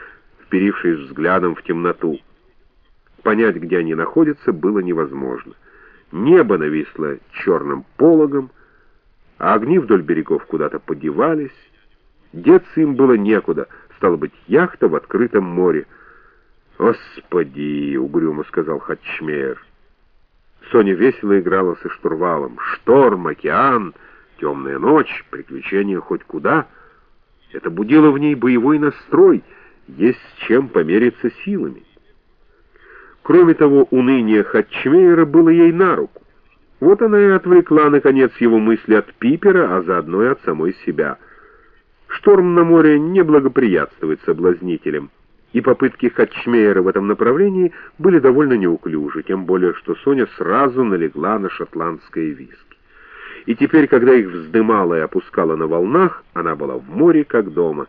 вперившись взглядом в темноту. Понять, где они находятся, было невозможно. Небо нависло черным пологом, а огни вдоль берегов куда-то подевались. Деться им было некуда, стало быть, яхта в открытом море. «Господи!» — угрюмо сказал Хатчмейер. Соня весело играла со штурвалом. Шторм, океан, темная ночь, приключения хоть куда. Это будило в ней боевой настрой, есть с чем помериться силами. Кроме того, уныние Хатчмейера было ей на руку. Вот она и отвлекла, наконец, его мысли от Пипера, а заодно и от самой себя. Шторм на море не благоприятствует соблазнителям, и попытки Хатчмейера в этом направлении были довольно неуклюжи, тем более, что Соня сразу налегла на шотландское виски. И теперь, когда их вздымала и опускала на волнах, она была в море, как дома.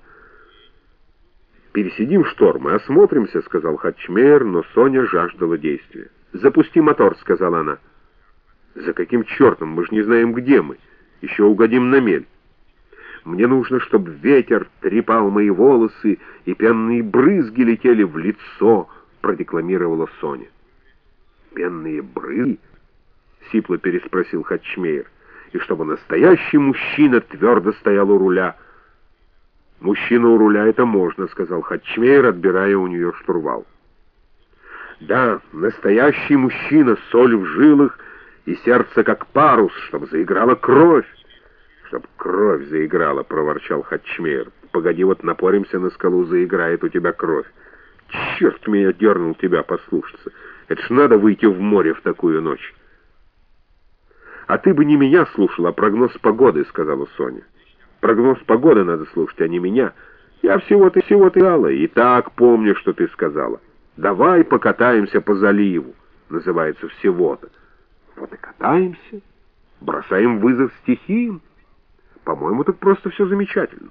«Пересидим шторм и осмотримся», — сказал Хатчмейер, но Соня жаждала действия. «Запусти мотор», — сказала она. «За каким чертом? Мы же не знаем, где мы. Еще угодим на мель». «Мне нужно, чтобы ветер трепал мои волосы, и пенные брызги летели в лицо», — продекламировала Соня. «Пенные брызги?» — сипло переспросил Хатчмейер. «И чтобы настоящий мужчина твердо стоял у руля». «Мужчина у руля — это можно», — сказал Хатчмейер, отбирая у нее штурвал. «Да, настоящий мужчина, соль в жилах и сердце как парус, чтобы заиграла кровь». «Чтоб кровь заиграла», — проворчал Хатчмейер. «Погоди, вот напоримся на скалу, заиграет у тебя кровь. Черт меня дернул тебя послушаться. Это ж надо выйти в море в такую ночь». «А ты бы не меня слушал, а прогноз погоды», — сказала Соня. «Прогноз погоды надо слушать, а не меня. Я всего-то всего-то дала, и так помню, что ты сказала. Давай покатаемся по заливу», называется «всего-то». Вот и катаемся, бросаем вызов стихиям. По-моему, так просто все замечательно.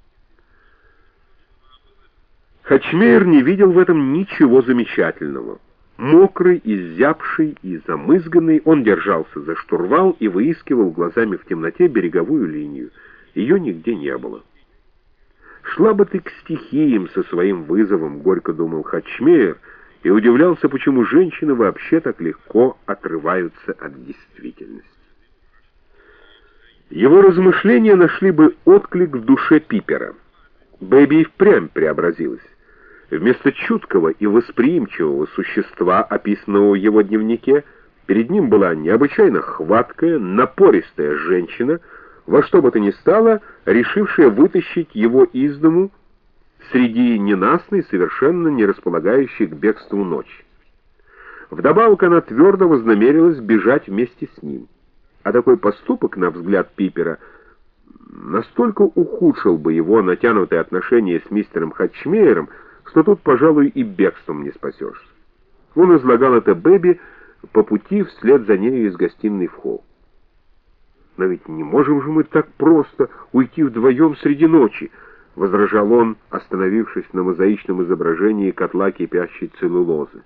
Хатчмейер не видел в этом ничего замечательного. Мокрый, изябший и замызганный, он держался за штурвал и выискивал глазами в темноте береговую линию. Ее нигде не было. «Шла бы ты к стихиям со своим вызовом», — горько думал Хатчмейер, и удивлялся, почему женщины вообще так легко отрываются от действительности. Его размышления нашли бы отклик в душе Пипера. Бэби и впрямь преобразилась. Вместо чуткого и восприимчивого существа, описанного в его дневнике, перед ним была необычайно хваткая, напористая женщина, во что бы то ни стало, решившая вытащить его из дому среди ненастной, совершенно не располагающей к бегству ночи. Вдобавок она твердо вознамерилась бежать вместе с ним. А такой поступок, на взгляд Пипера, настолько ухудшил бы его натянутые отношения с мистером Хатчмейером, что тут, пожалуй, и бегством не спасешься. Он излагал это Бэби по пути вслед за нею из гостиной в холл. «Но ведь не можем же мы так просто уйти вдвоем среди ночи», — возражал он, остановившись на мозаичном изображении котла кипящей целлюлозы.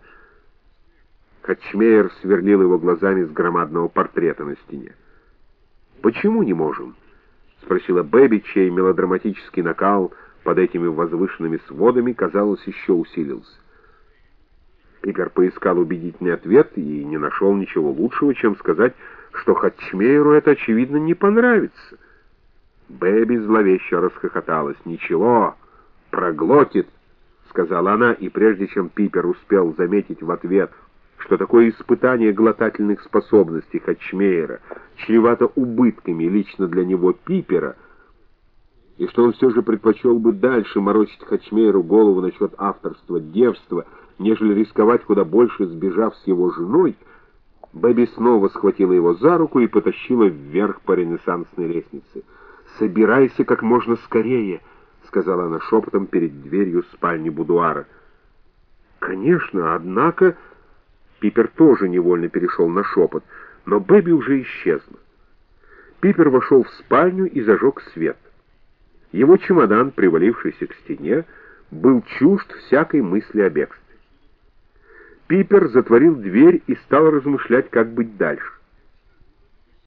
Хатчмейер сверлил его глазами с громадного портрета на стене. «Почему не можем?» — спросила Бэби, чей мелодраматический накал под этими возвышенными сводами, казалось, еще усилился. Пипер поискал убедительный ответ и не нашел ничего лучшего, чем сказать, что Хатчмейеру это, очевидно, не понравится. Бэби зловеще расхохоталась. «Ничего, проглотит», — сказала она, и прежде чем Пипер успел заметить в ответ, что такое испытание глотательных способностей Хатчмейера чревато убытками лично для него Пипера, и что он все же предпочел бы дальше морочить Хатчмейеру голову насчет авторства, девства, нежели рисковать куда больше, сбежав с его женой, Бэби снова схватила его за руку и потащила вверх по ренессансной лестнице. «Собирайся как можно скорее», — сказала она шепотом перед дверью спальни будуара. «Конечно, однако...» Пипер тоже невольно перешел на шепот, но Бэби уже исчезла. Пипер вошел в спальню и зажег свет. Его чемодан, привалившийся к стене, был чужд всякой мысли о бегстве. Пипер затворил дверь и стал размышлять, как быть дальше.